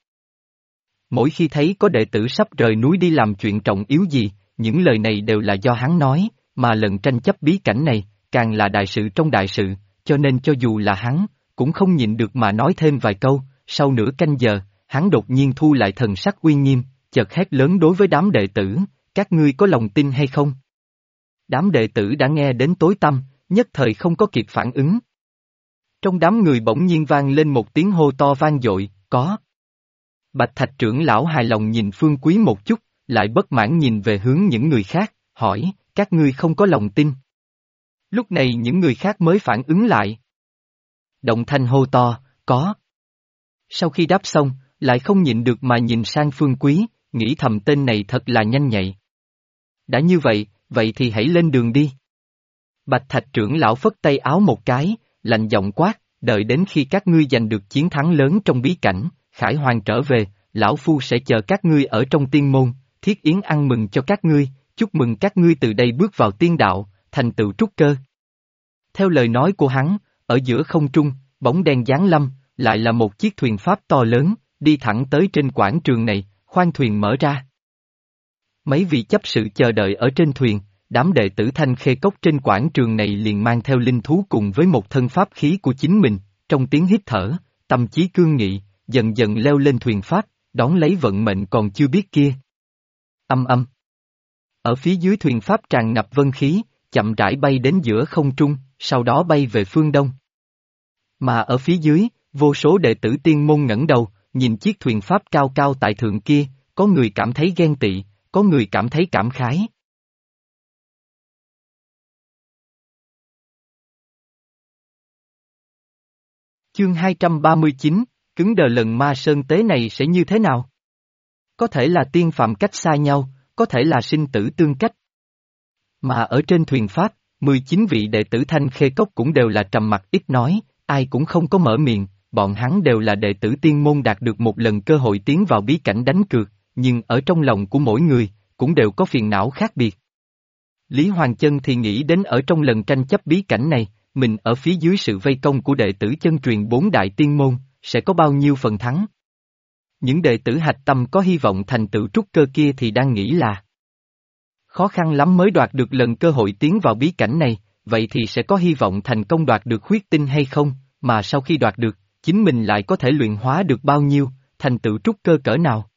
A: Mỗi khi thấy có đệ tử sắp rời núi đi làm chuyện trọng yếu gì, những lời này đều là do hắn nói, mà lần tranh chấp bí cảnh này, càng là đại sự trong đại sự, cho nên cho dù là hắn, cũng không nhịn được mà nói thêm vài câu, sau nửa canh giờ, hắn đột nhiên thu lại thần sắc uy nghiêm, chợt hét lớn đối với đám đệ tử, các ngươi có lòng tin hay không? Đám đệ tử đã nghe đến tối tăm, nhất thời không có kịp phản ứng. Trong đám người bỗng nhiên vang lên một tiếng hô to vang dội, có. Bạch Thạch trưởng lão hài lòng nhìn Phương Quý một chút, lại bất mãn nhìn về hướng những người khác, hỏi, các ngươi không có lòng tin. Lúc này những người khác mới phản ứng lại. Động thanh hô to, có. Sau khi đáp xong, lại không nhịn được mà nhìn sang Phương Quý, nghĩ thầm tên này thật là nhanh nhạy. Đã như vậy, vậy thì hãy lên đường đi. Bạch Thạch trưởng lão phất tay áo một cái, lạnh giọng quát, đợi đến khi các ngươi giành được chiến thắng lớn trong bí cảnh, Khải Hoàn trở về, lão phu sẽ chờ các ngươi ở trong tiên môn, thiết yến ăn mừng cho các ngươi, chúc mừng các ngươi từ đây bước vào tiên đạo, thành tựu trúc cơ. Theo lời nói của hắn, ở giữa không trung, bóng đen giáng lâm, lại là một chiếc thuyền pháp to lớn, đi thẳng tới trên quảng trường này, khoang thuyền mở ra. Mấy vị chấp sự chờ đợi ở trên thuyền, đám đệ tử Thanh Khê Cốc trên quảng trường này liền mang theo linh thú cùng với một thân pháp khí của chính mình, trong tiếng hít thở, tâm chí cương nghị, dần dần leo lên thuyền pháp, đón lấy vận mệnh còn chưa biết kia. Âm âm. Ở phía dưới thuyền pháp tràn ngập vân khí, chậm rãi bay đến giữa không trung, sau đó bay về phương đông. Mà ở phía dưới, vô số đệ tử tiên môn ngẩng đầu, nhìn chiếc thuyền pháp cao cao tại thượng kia, có người cảm thấy ghen tị, có người cảm thấy cảm khái. Chương 239, cứng đờ lần ma sơn tế này sẽ như thế nào? Có thể là tiên phàm cách xa nhau, có thể là sinh tử tương cách. Mà ở trên thuyền pháp, 19 vị đệ tử Thanh Khê Cốc cũng đều là trầm mặc ít nói, ai cũng không có mở miệng, bọn hắn đều là đệ tử tiên môn đạt được một lần cơ hội tiến vào bí cảnh đánh cược, nhưng ở trong lòng của mỗi người, cũng đều có phiền não khác biệt. Lý Hoàng Chân thì nghĩ đến ở trong lần tranh chấp bí cảnh này, mình ở phía dưới sự vây công của đệ tử chân truyền 4 đại tiên môn, sẽ có bao nhiêu phần thắng. Những đệ tử hạch tâm có hy vọng thành tựu trúc cơ kia thì đang nghĩ là khó khăn lắm mới đoạt được lần cơ hội tiến vào bí cảnh này, vậy thì sẽ có hy vọng thành công đoạt được huyết tinh hay không, mà sau khi đoạt được, chính mình lại có thể luyện hóa được bao nhiêu, thành tựu trúc cơ cỡ nào.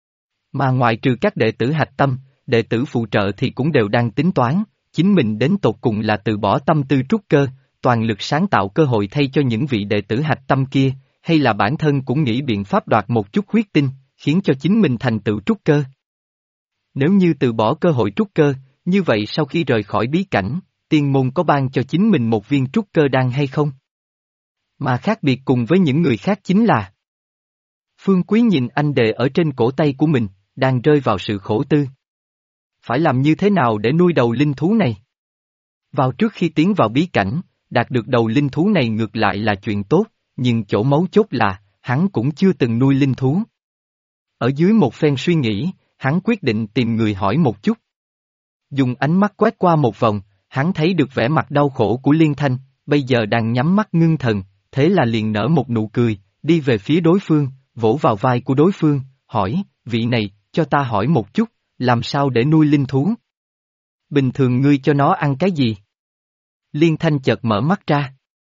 A: Mà ngoại trừ các đệ tử hạch tâm, đệ tử phụ trợ thì cũng đều đang tính toán, chính mình đến tột cùng là từ bỏ tâm tư trúc cơ, toàn lực sáng tạo cơ hội thay cho những vị đệ tử hạch tâm kia, hay là bản thân cũng nghĩ biện pháp đoạt một chút huyết tinh, khiến cho chính mình thành tựu trúc cơ. Nếu như từ bỏ cơ hội trúc cơ, như vậy sau khi rời khỏi bí cảnh, tiên môn có ban cho chính mình một viên trúc cơ đan hay không? Mà khác biệt cùng với những người khác chính là Phương Quý nhìn anh đệ ở trên cổ tay của mình, đang rơi vào sự khổ tư. Phải làm như thế nào để nuôi đầu linh thú này? Vào trước khi tiến vào bí cảnh, đạt được đầu linh thú này ngược lại là chuyện tốt, nhưng chỗ mấu chốt là, hắn cũng chưa từng nuôi linh thú. Ở dưới một phen suy nghĩ, hắn quyết định tìm người hỏi một chút. Dùng ánh mắt quét qua một vòng, hắn thấy được vẻ mặt đau khổ của Liên Thanh, bây giờ đang nhắm mắt ngưng thần, thế là liền nở một nụ cười, đi về phía đối phương, vỗ vào vai của đối phương, hỏi, vị này, cho ta hỏi một chút, làm sao để nuôi linh thú? Bình thường ngươi cho nó ăn cái gì? Liên Thanh chợt mở mắt ra.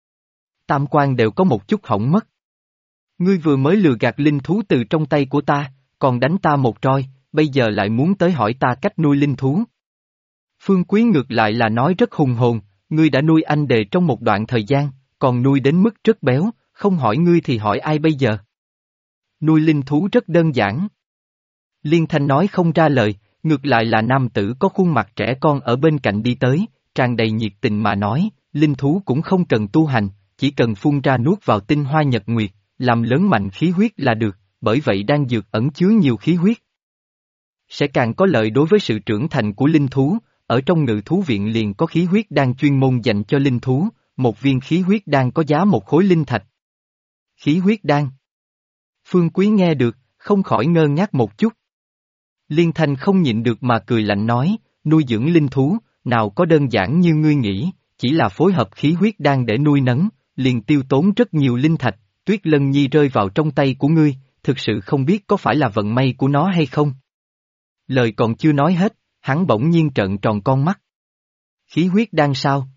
A: Tam quan đều có một chút hỏng mất. Ngươi vừa mới lừa gạt linh thú từ trong tay của ta, còn đánh ta một roi, bây giờ lại muốn tới hỏi ta cách nuôi linh thú. Phương Quý ngược lại là nói rất hùng hồn, ngươi đã nuôi anh đệ trong một đoạn thời gian, còn nuôi đến mức rất béo, không hỏi ngươi thì hỏi ai bây giờ? Nuôi linh thú rất đơn giản. Liên Thanh nói không ra lời, ngược lại là nam tử có khuôn mặt trẻ con ở bên cạnh đi tới, tràn đầy nhiệt tình mà nói, linh thú cũng không cần tu hành, chỉ cần phun ra nuốt vào tinh hoa nhật nguyệt, làm lớn mạnh khí huyết là được, bởi vậy đan dược ẩn chứa nhiều khí huyết. Sẽ càng có lợi đối với sự trưởng thành của linh thú, ở trong ngự thú viện liền có khí huyết đan chuyên môn dành cho linh thú, một viên khí huyết đan có giá một khối linh thạch. Khí huyết đan. Phương Quý nghe được, không khỏi ngơ ngác một chút. Liên Thanh không nhịn được mà cười lạnh nói, nuôi dưỡng linh thú, nào có đơn giản như ngươi nghĩ, chỉ là phối hợp khí huyết đan để nuôi nấng, liền tiêu tốn rất nhiều linh thạch, Tuyết Lân Nhi rơi vào trong tay của ngươi, thực sự không biết có phải là vận may của nó hay không. Lời còn chưa nói hết, hắn bỗng nhiên trợn tròn con mắt. Khí huyết đan sao?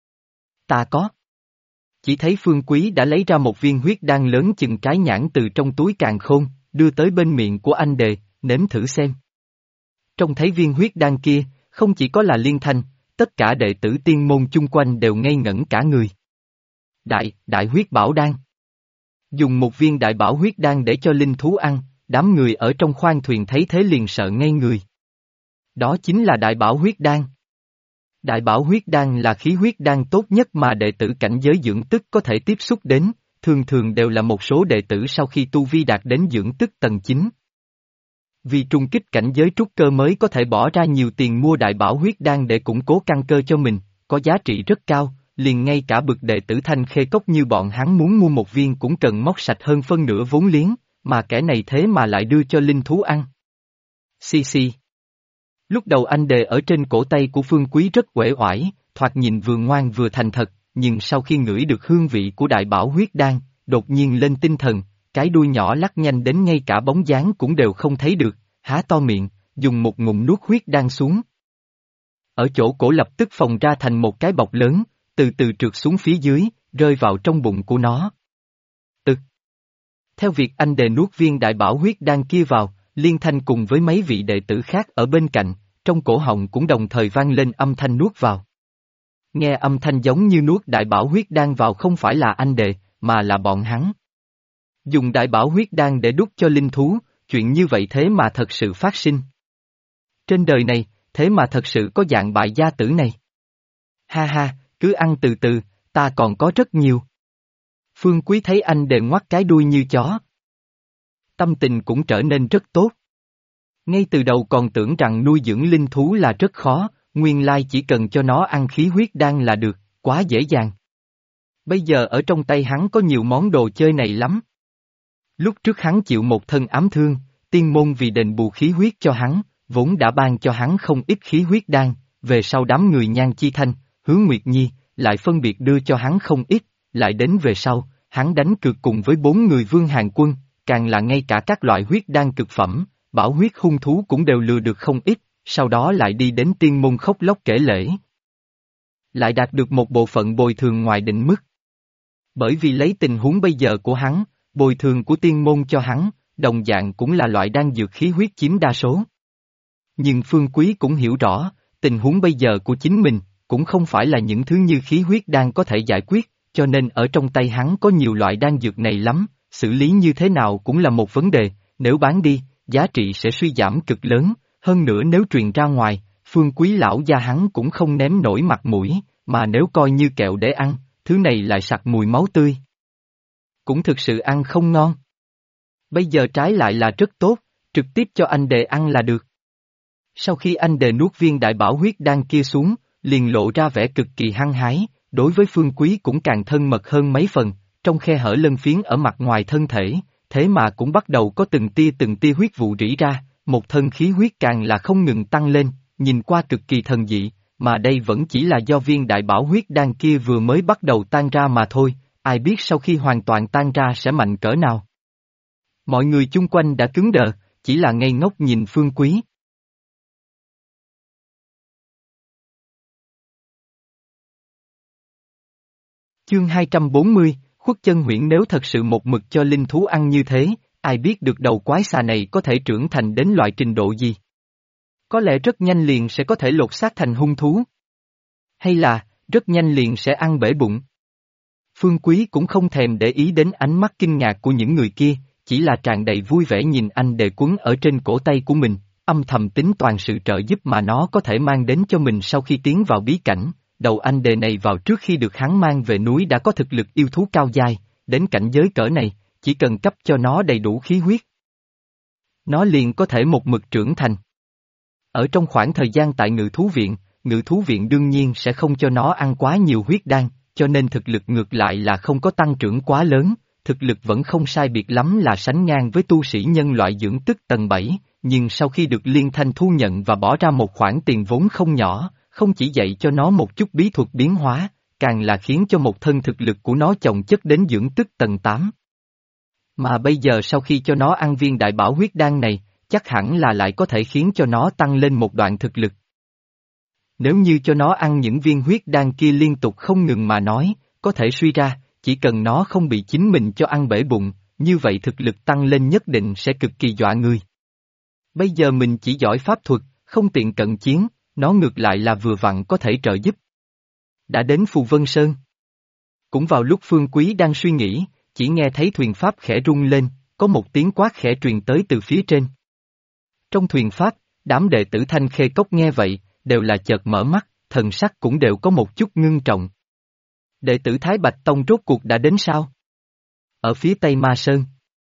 A: Ta có. Chỉ thấy Phương Quý đã lấy ra một viên huyết đan lớn chừng trái nhãn từ trong túi càn khôn, đưa tới bên miệng của anh đệ, nếm thử xem. Trông thấy viên huyết đan kia, không chỉ có là Liên Thanh, tất cả đệ tử tiên môn chung quanh đều ngây ngẩn cả người. Đại huyết bảo đan. Dùng một viên đại bảo huyết đan để cho linh thú ăn, đám người ở trong khoang thuyền thấy thế liền sợ ngây người. Đó chính là Đại Bảo Huyết Đan. Đại Bảo Huyết Đan là khí huyết đan tốt nhất mà đệ tử cảnh giới dưỡng tức có thể tiếp xúc đến, thường thường đều là một số đệ tử sau khi tu vi đạt đến dưỡng tức tầng 9. Vì trung kích cảnh giới trúc cơ mới có thể bỏ ra nhiều tiền mua Đại Bảo Huyết Đan để củng cố căn cơ cho mình, có giá trị rất cao, liền ngay cả bậc đệ tử Thanh Khê Cốc như bọn hắn muốn mua một viên cũng cần móc sạch hơn phân nửa vốn liếng, mà kẻ này thế mà lại đưa cho linh thú ăn. Xì xì. Lúc đầu anh đề ở trên cổ tay của Phương Quý rất uể oải, thoạt nhìn vừa ngoan vừa thành thật, nhưng sau khi ngửi được hương vị của Đại Bảo Huyết Đan, đột nhiên lên tinh thần, cái đuôi nhỏ lắc nhanh đến ngay cả bóng dáng cũng đều không thấy được, há to miệng, dùng một ngụm nuốt huyết đan xuống. Ở chỗ cổ lập tức phồng ra thành một cái bọc lớn, từ từ trượt xuống phía dưới, rơi vào trong bụng của nó. Theo việc anh đề nuốt viên Đại Bảo Huyết Đan kia vào, Liên Thanh cùng với mấy vị đệ tử khác ở bên cạnh, trong cổ họng cũng đồng thời vang lên âm thanh nuốt vào. Nghe âm thanh giống như nuốt Đại Bảo Huyết Đan vào không phải là anh đệ, mà là bọn hắn. Dùng Đại Bảo Huyết Đan để đút cho linh thú, chuyện như vậy thế mà thật sự phát sinh. Trên đời này, thế mà thật sự có dạng bại gia tử này. Ha ha, cứ ăn từ từ, ta còn có rất nhiều. Phương Quý thấy anh đề ngoắt cái đuôi như chó. Tâm tình cũng trở nên rất tốt. Ngay từ đầu còn tưởng rằng nuôi dưỡng linh thú là rất khó, nguyên lai chỉ cần cho nó ăn khí huyết đan là được, quá dễ dàng. Bây giờ ở trong tay hắn có nhiều món đồ chơi này lắm. Lúc trước hắn chịu một thân ám thương, tiên môn vì đền bù khí huyết cho hắn, vốn đã ban cho hắn không ít khí huyết đan, về sau đám người Nhan Chi Thanh, Hứa Nguyệt Nhi, lại phân biệt đưa cho hắn không ít, lại đến về sau, hắn đánh cược cùng với 4 người Vương Hàn Quân, càng là ngay cả các loại huyết đan cực phẩm, bảo huyết hung thú cũng đều lừa được không ít, sau đó lại đi đến tiên môn khóc lóc kể lể. Lại đạt được một bộ phận bồi thường ngoài định mức. Bởi vì lấy tình huống bây giờ của hắn, bồi thường của tiên môn cho hắn, đồng dạng cũng là loại đan dược khí huyết chiếm đa số. Nhưng Phương Quý cũng hiểu rõ, tình huống bây giờ của chính mình, cũng không phải là những thứ như khí huyết đan có thể giải quyết, cho nên ở trong tay hắn có nhiều loại đan dược này lắm, xử lý như thế nào cũng là một vấn đề, nếu bán đi, giá trị sẽ suy giảm cực lớn, hơn nữa nếu truyền ra ngoài, Phương Quý lão gia hắn cũng không ném nổi mặt mũi, mà nếu coi như kẹo để ăn, thứ này lại sặc mùi máu tươi. Cũng thực sự ăn không ngon. Bây giờ trái lại là rất tốt, trực tiếp cho anh đề ăn là được. Sau khi anh đề nuốt viên Đại Bảo Huyết Đan kia xuống, liền lộ ra vẻ cực kỳ hăng hái, đối với Phương Quý cũng càng thân mật hơn mấy phần, trong khe hở lân phiến ở mặt ngoài thân thể, thế mà cũng bắt đầu có từng tia huyết vụ rỉ ra, một thân khí huyết càng là không ngừng tăng lên, nhìn qua cực kỳ thần dị, mà đây vẫn chỉ là do viên Đại Bảo Huyết Đan kia vừa mới bắt đầu tan ra mà thôi, ai biết sau khi hoàn toàn tan ra sẽ mạnh cỡ nào. Mọi người chung quanh đã cứng đờ, chỉ là ngây ngốc nhìn Phương Quý. Chương 240, Khuất Chân Huyễn nếu thật sự một mực cho linh thú ăn như thế, ai biết được đầu quái xà này có thể trưởng thành đến loại trình độ gì. Có lẽ rất nhanh liền sẽ có thể lột xác thành hung thú. Hay là, rất nhanh liền sẽ ăn bể bụng. Phương Quý cũng không thèm để ý đến ánh mắt kinh ngạc của những người kia, chỉ là tràn đầy vui vẻ nhìn anh đề quấn ở trên cổ tay của mình, âm thầm tính toàn sự trợ giúp mà nó có thể mang đến cho mình sau khi tiến vào bí cảnh. Đầu anh đề này vào trước khi được hắn mang về núi đã có thực lực yêu thú cao dai, đến cảnh giới cỡ này, chỉ cần cấp cho nó đầy đủ khí huyết. Nó liền có thể một mực trưởng thành. Ở trong khoảng thời gian tại ngự thú viện đương nhiên sẽ không cho nó ăn quá nhiều huyết đan, cho nên thực lực ngược lại là không có tăng trưởng quá lớn, thực lực vẫn không sai biệt lắm là sánh ngang với tu sĩ nhân loại dưỡng tức tầng 7, nhưng sau khi được Liên Thanh thu nhận và bỏ ra một khoản tiền vốn không nhỏ, không chỉ dạy cho nó một chút bí thuật biến hóa, càng là khiến cho một thân thực lực của nó chồng chất đến dưỡng tức tầng 8. Mà bây giờ sau khi cho nó ăn viên Đại Bảo Huyết Đan này, chắc hẳn là lại có thể khiến cho nó tăng lên một đoạn thực lực. Nếu như cho nó ăn những viên huyết đan kia liên tục không ngừng mà nói, có thể suy ra, chỉ cần nó không bị chính mình cho ăn bể bụng, như vậy thực lực tăng lên nhất định sẽ cực kỳ dọa người. Bây giờ mình chỉ giỏi pháp thuật, không tiện cận chiến, nó ngược lại là vừa vặn có thể trợ giúp. Đã đến Phù Vân Sơn. Cũng vào lúc Phương Quý đang suy nghĩ, chỉ nghe thấy thuyền pháp khẽ rung lên, có một tiếng quát khẽ truyền tới từ phía trên. Trong thuyền Pháp, đám đệ tử Thanh Khê Cốc nghe vậy, đều là chợt mở mắt, thần sắc cũng đều có một chút ngưng trọng. Đệ tử Thái Bạch Tông rốt cuộc đã đến sao? Ở phía Tây Ma Sơn.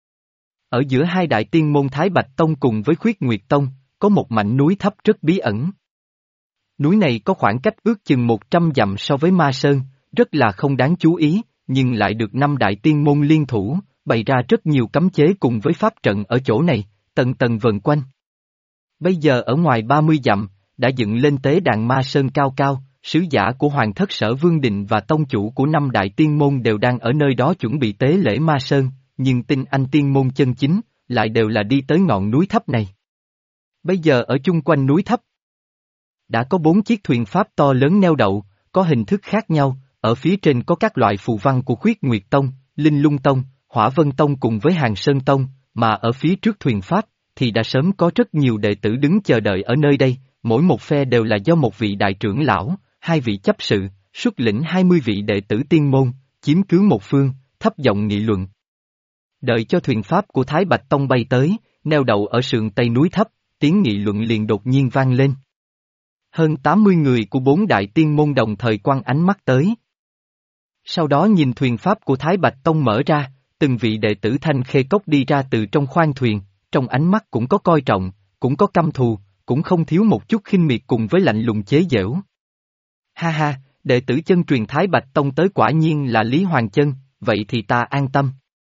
A: Ở giữa hai đại tiên môn Thái Bạch Tông cùng với Khuyết Nguyệt Tông, có một mảnh núi thấp rất bí ẩn. Núi này có khoảng cách ước chừng 100 dặm so với Ma Sơn, rất là không đáng chú ý, nhưng lại được năm đại tiên môn liên thủ, bày ra rất nhiều cấm chế cùng với pháp trận ở chỗ này, tầng tầng vần quanh. Bây giờ ở ngoài 30 dặm, đã dựng lên tế đàn Ma Sơn cao cao, sứ giả của Hoàng thất Sở Vương Định và tông chủ của năm đại tiên môn đều đang ở nơi đó chuẩn bị tế lễ Ma Sơn, nhưng tinh anh tiên môn chân chính, lại đều là đi tới ngọn núi thấp này. Bây giờ ở chung quanh núi thấp, đã có 4 chiếc thuyền Pháp to lớn neo đậu, có hình thức khác nhau, ở phía trên có các loại phù văn của Khuyết Nguyệt Tông, Linh Lung Tông, Hỏa Vân Tông cùng với Hàng Sơn Tông, mà ở phía trước thuyền Pháp, thì đã sớm có rất nhiều đệ tử đứng chờ đợi ở nơi đây, mỗi một phe đều là do một vị đại trưởng lão, hai vị chấp sự, xuất lĩnh 20 vị đệ tử tiên môn, chiếm cứ một phương, thấp giọng nghị luận. Đợi cho thuyền Pháp của Thái Bạch Tông bay tới, neo đậu ở sườn tây núi thấp, tiếng nghị luận liền đột nhiên vang lên. Hơn 80 người của 4 đại tiên môn đồng thời quăng ánh mắt tới. Sau đó nhìn thuyền Pháp của Thái Bạch Tông mở ra, từng vị đệ tử Thanh Khê Cốc đi ra từ trong khoang thuyền, trong ánh mắt cũng có coi trọng, cũng có căm thù, cũng không thiếu một chút khinh miệt cùng với lạnh lùng chế giễu. Ha ha, đệ tử chân truyền Thái Bạch Tông tới quả nhiên là Lý Hoàng Chân, vậy thì ta an tâm.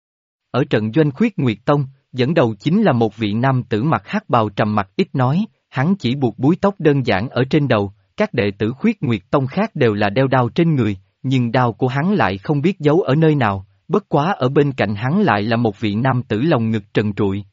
A: Ở trận doanh Khuyết Nguyệt Tông, dẫn đầu chính là một vị nam tử mặc hắc bào trầm mặc ít nói, hắn chỉ buộc búi tóc đơn giản ở trên đầu, các đệ tử Khuyết Nguyệt Tông khác đều là đeo đao trên người, nhưng đao của hắn lại không biết giấu ở nơi nào, bất quá ở bên cạnh hắn lại là một vị nam tử lồng ngực trần trụi.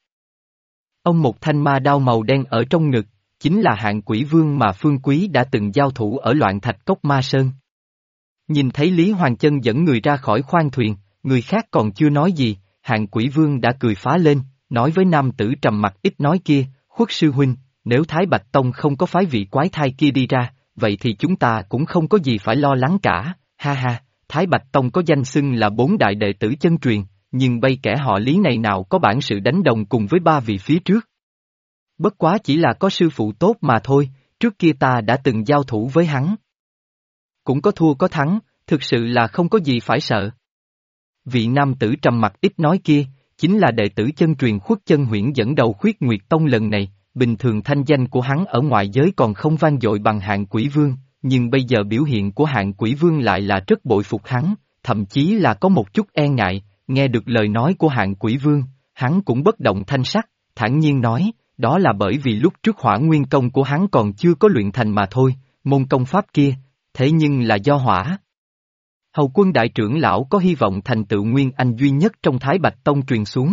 A: Ông một thanh ma đao màu đen ở trong ngực, chính là Hạng Quỷ Vương mà Phương Quý đã từng giao thủ ở Loạn Thạch Cốc Ma Sơn. Nhìn thấy Lý Hoàng Chân dẫn người ra khỏi khoang thuyền, người khác còn chưa nói gì, Hạng Quỷ Vương đã cười phá lên, nói với nam tử trầm mặc ít nói kia, Khuất sư huynh, nếu Thái Bạch Tông không có phái vị quái thai kia đi ra, vậy thì chúng ta cũng không có gì phải lo lắng cả, ha ha, Thái Bạch Tông có danh xưng là 4 đại đệ tử chân truyền, nhưng bây kẻ họ Lý này nào có bản sự đánh đồng cùng với 3 vị phía trước. Bất quá chỉ là có sư phụ tốt mà thôi, trước kia ta đã từng giao thủ với hắn. Cũng có thua có thắng, thực sự là không có gì phải sợ. Vị nam tử trầm mặc ít nói kia, chính là đệ tử chân truyền Khuất Chân Huyễn dẫn đầu Khuyết Nguyệt Tông lần này, bình thường thanh danh của hắn ở ngoại giới còn không vang dội bằng Hạng Quỷ Vương, nhưng bây giờ biểu hiện của Hạng Quỷ Vương lại là rất bội phục hắn, thậm chí là có một chút e ngại, nghe được lời nói của Hạng Quỷ Vương, hắn cũng bất động thanh sắc, thản nhiên nói, đó là bởi vì lúc trước Hỏa Nguyên công của hắn còn chưa có luyện thành mà thôi, môn công pháp kia, thế nhưng là do hỏa. Hầu Quân đại trưởng lão có hy vọng thành tựu nguyên anh duy nhất trong Thái Bạch Tông truyền xuống.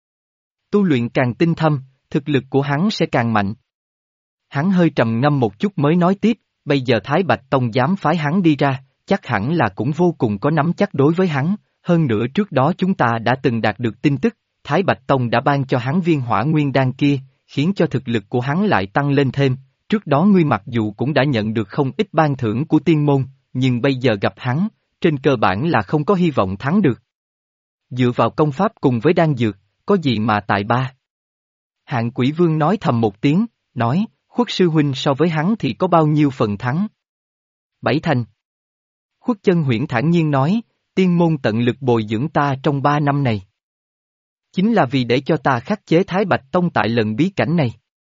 A: Tu luyện càng tinh thâm, thực lực của hắn sẽ càng mạnh. Hắn hơi trầm ngâm một chút mới nói tiếp, bây giờ Thái Bạch Tông dám phái hắn đi ra, chắc hẳn là cũng vô cùng có nắm chắc đối với hắn, hơn nữa trước đó chúng ta đã từng đạt được tin tức, Thái Bạch Tông đã ban cho hắn viên hỏa nguyên đan kia, khiến cho thực lực của hắn lại tăng lên thêm, trước đó ngươi mặc dù cũng đã nhận được không ít ban thưởng của tiên môn, nhưng bây giờ gặp hắn, trên cơ bản là không có hy vọng thắng được. Dựa vào công pháp cùng với đan dược, có gì mà tài ba. Hạng Quỷ Vương nói thầm một tiếng, nói, Khuất sư huynh so với hắn thì có bao nhiêu phần thắng? 7 thành. Khuất Chân Huyễn thản nhiên nói, tiên môn tận lực bồi dưỡng ta trong 3 năm này. Chính là vì để cho ta khắc chế Thái Bạch Tông tại lần bí cảnh này.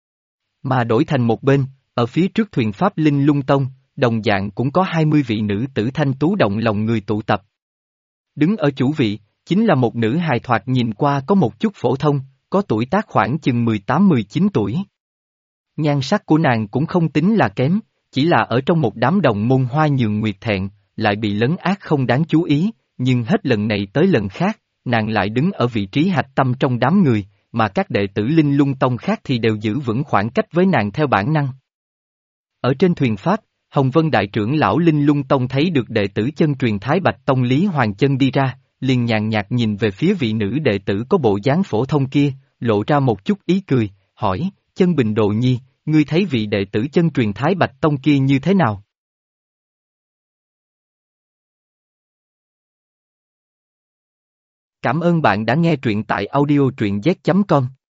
A: Mà đổi thành một bên, ở phía trước thuyền Pháp Linh Lung Tông, đồng dạng cũng có 20 vị nữ tử thanh tú động lòng người tụ tập. Đứng ở chủ vị, chính là một nữ hài thoạt nhìn qua có một chút phổ thông, có tuổi tác khoảng chừng 18-19 tuổi. Nhan sắc của nàng cũng không tính là kém, chỉ là ở trong một đám đồng môn hoa nhường nguyệt thẹn, lại bị lấn át không đáng chú ý, nhưng hết lần này tới lần khác, nàng lại đứng ở vị trí hạch tâm trong đám người, mà các đệ tử Linh Lung Tông khác thì đều giữ vững khoảng cách với nàng theo bản năng. Ở trên thuyền Pháp, Hồng Vân đại trưởng lão Linh Lung Tông thấy được đệ tử chân truyền Thái Bạch Tông Lý Hoàng Chân đi ra, liền nhàn nhạt nhìn về phía vị nữ đệ tử có bộ dáng phổ thông kia, lộ ra một chút ý cười, hỏi, Chân Bình Đồ Nhi, ngươi thấy vị đệ tử chân truyền Thái Bạch Tông kia như thế nào? Cảm ơn bạn đã nghe truyện tại audio truyện z.com.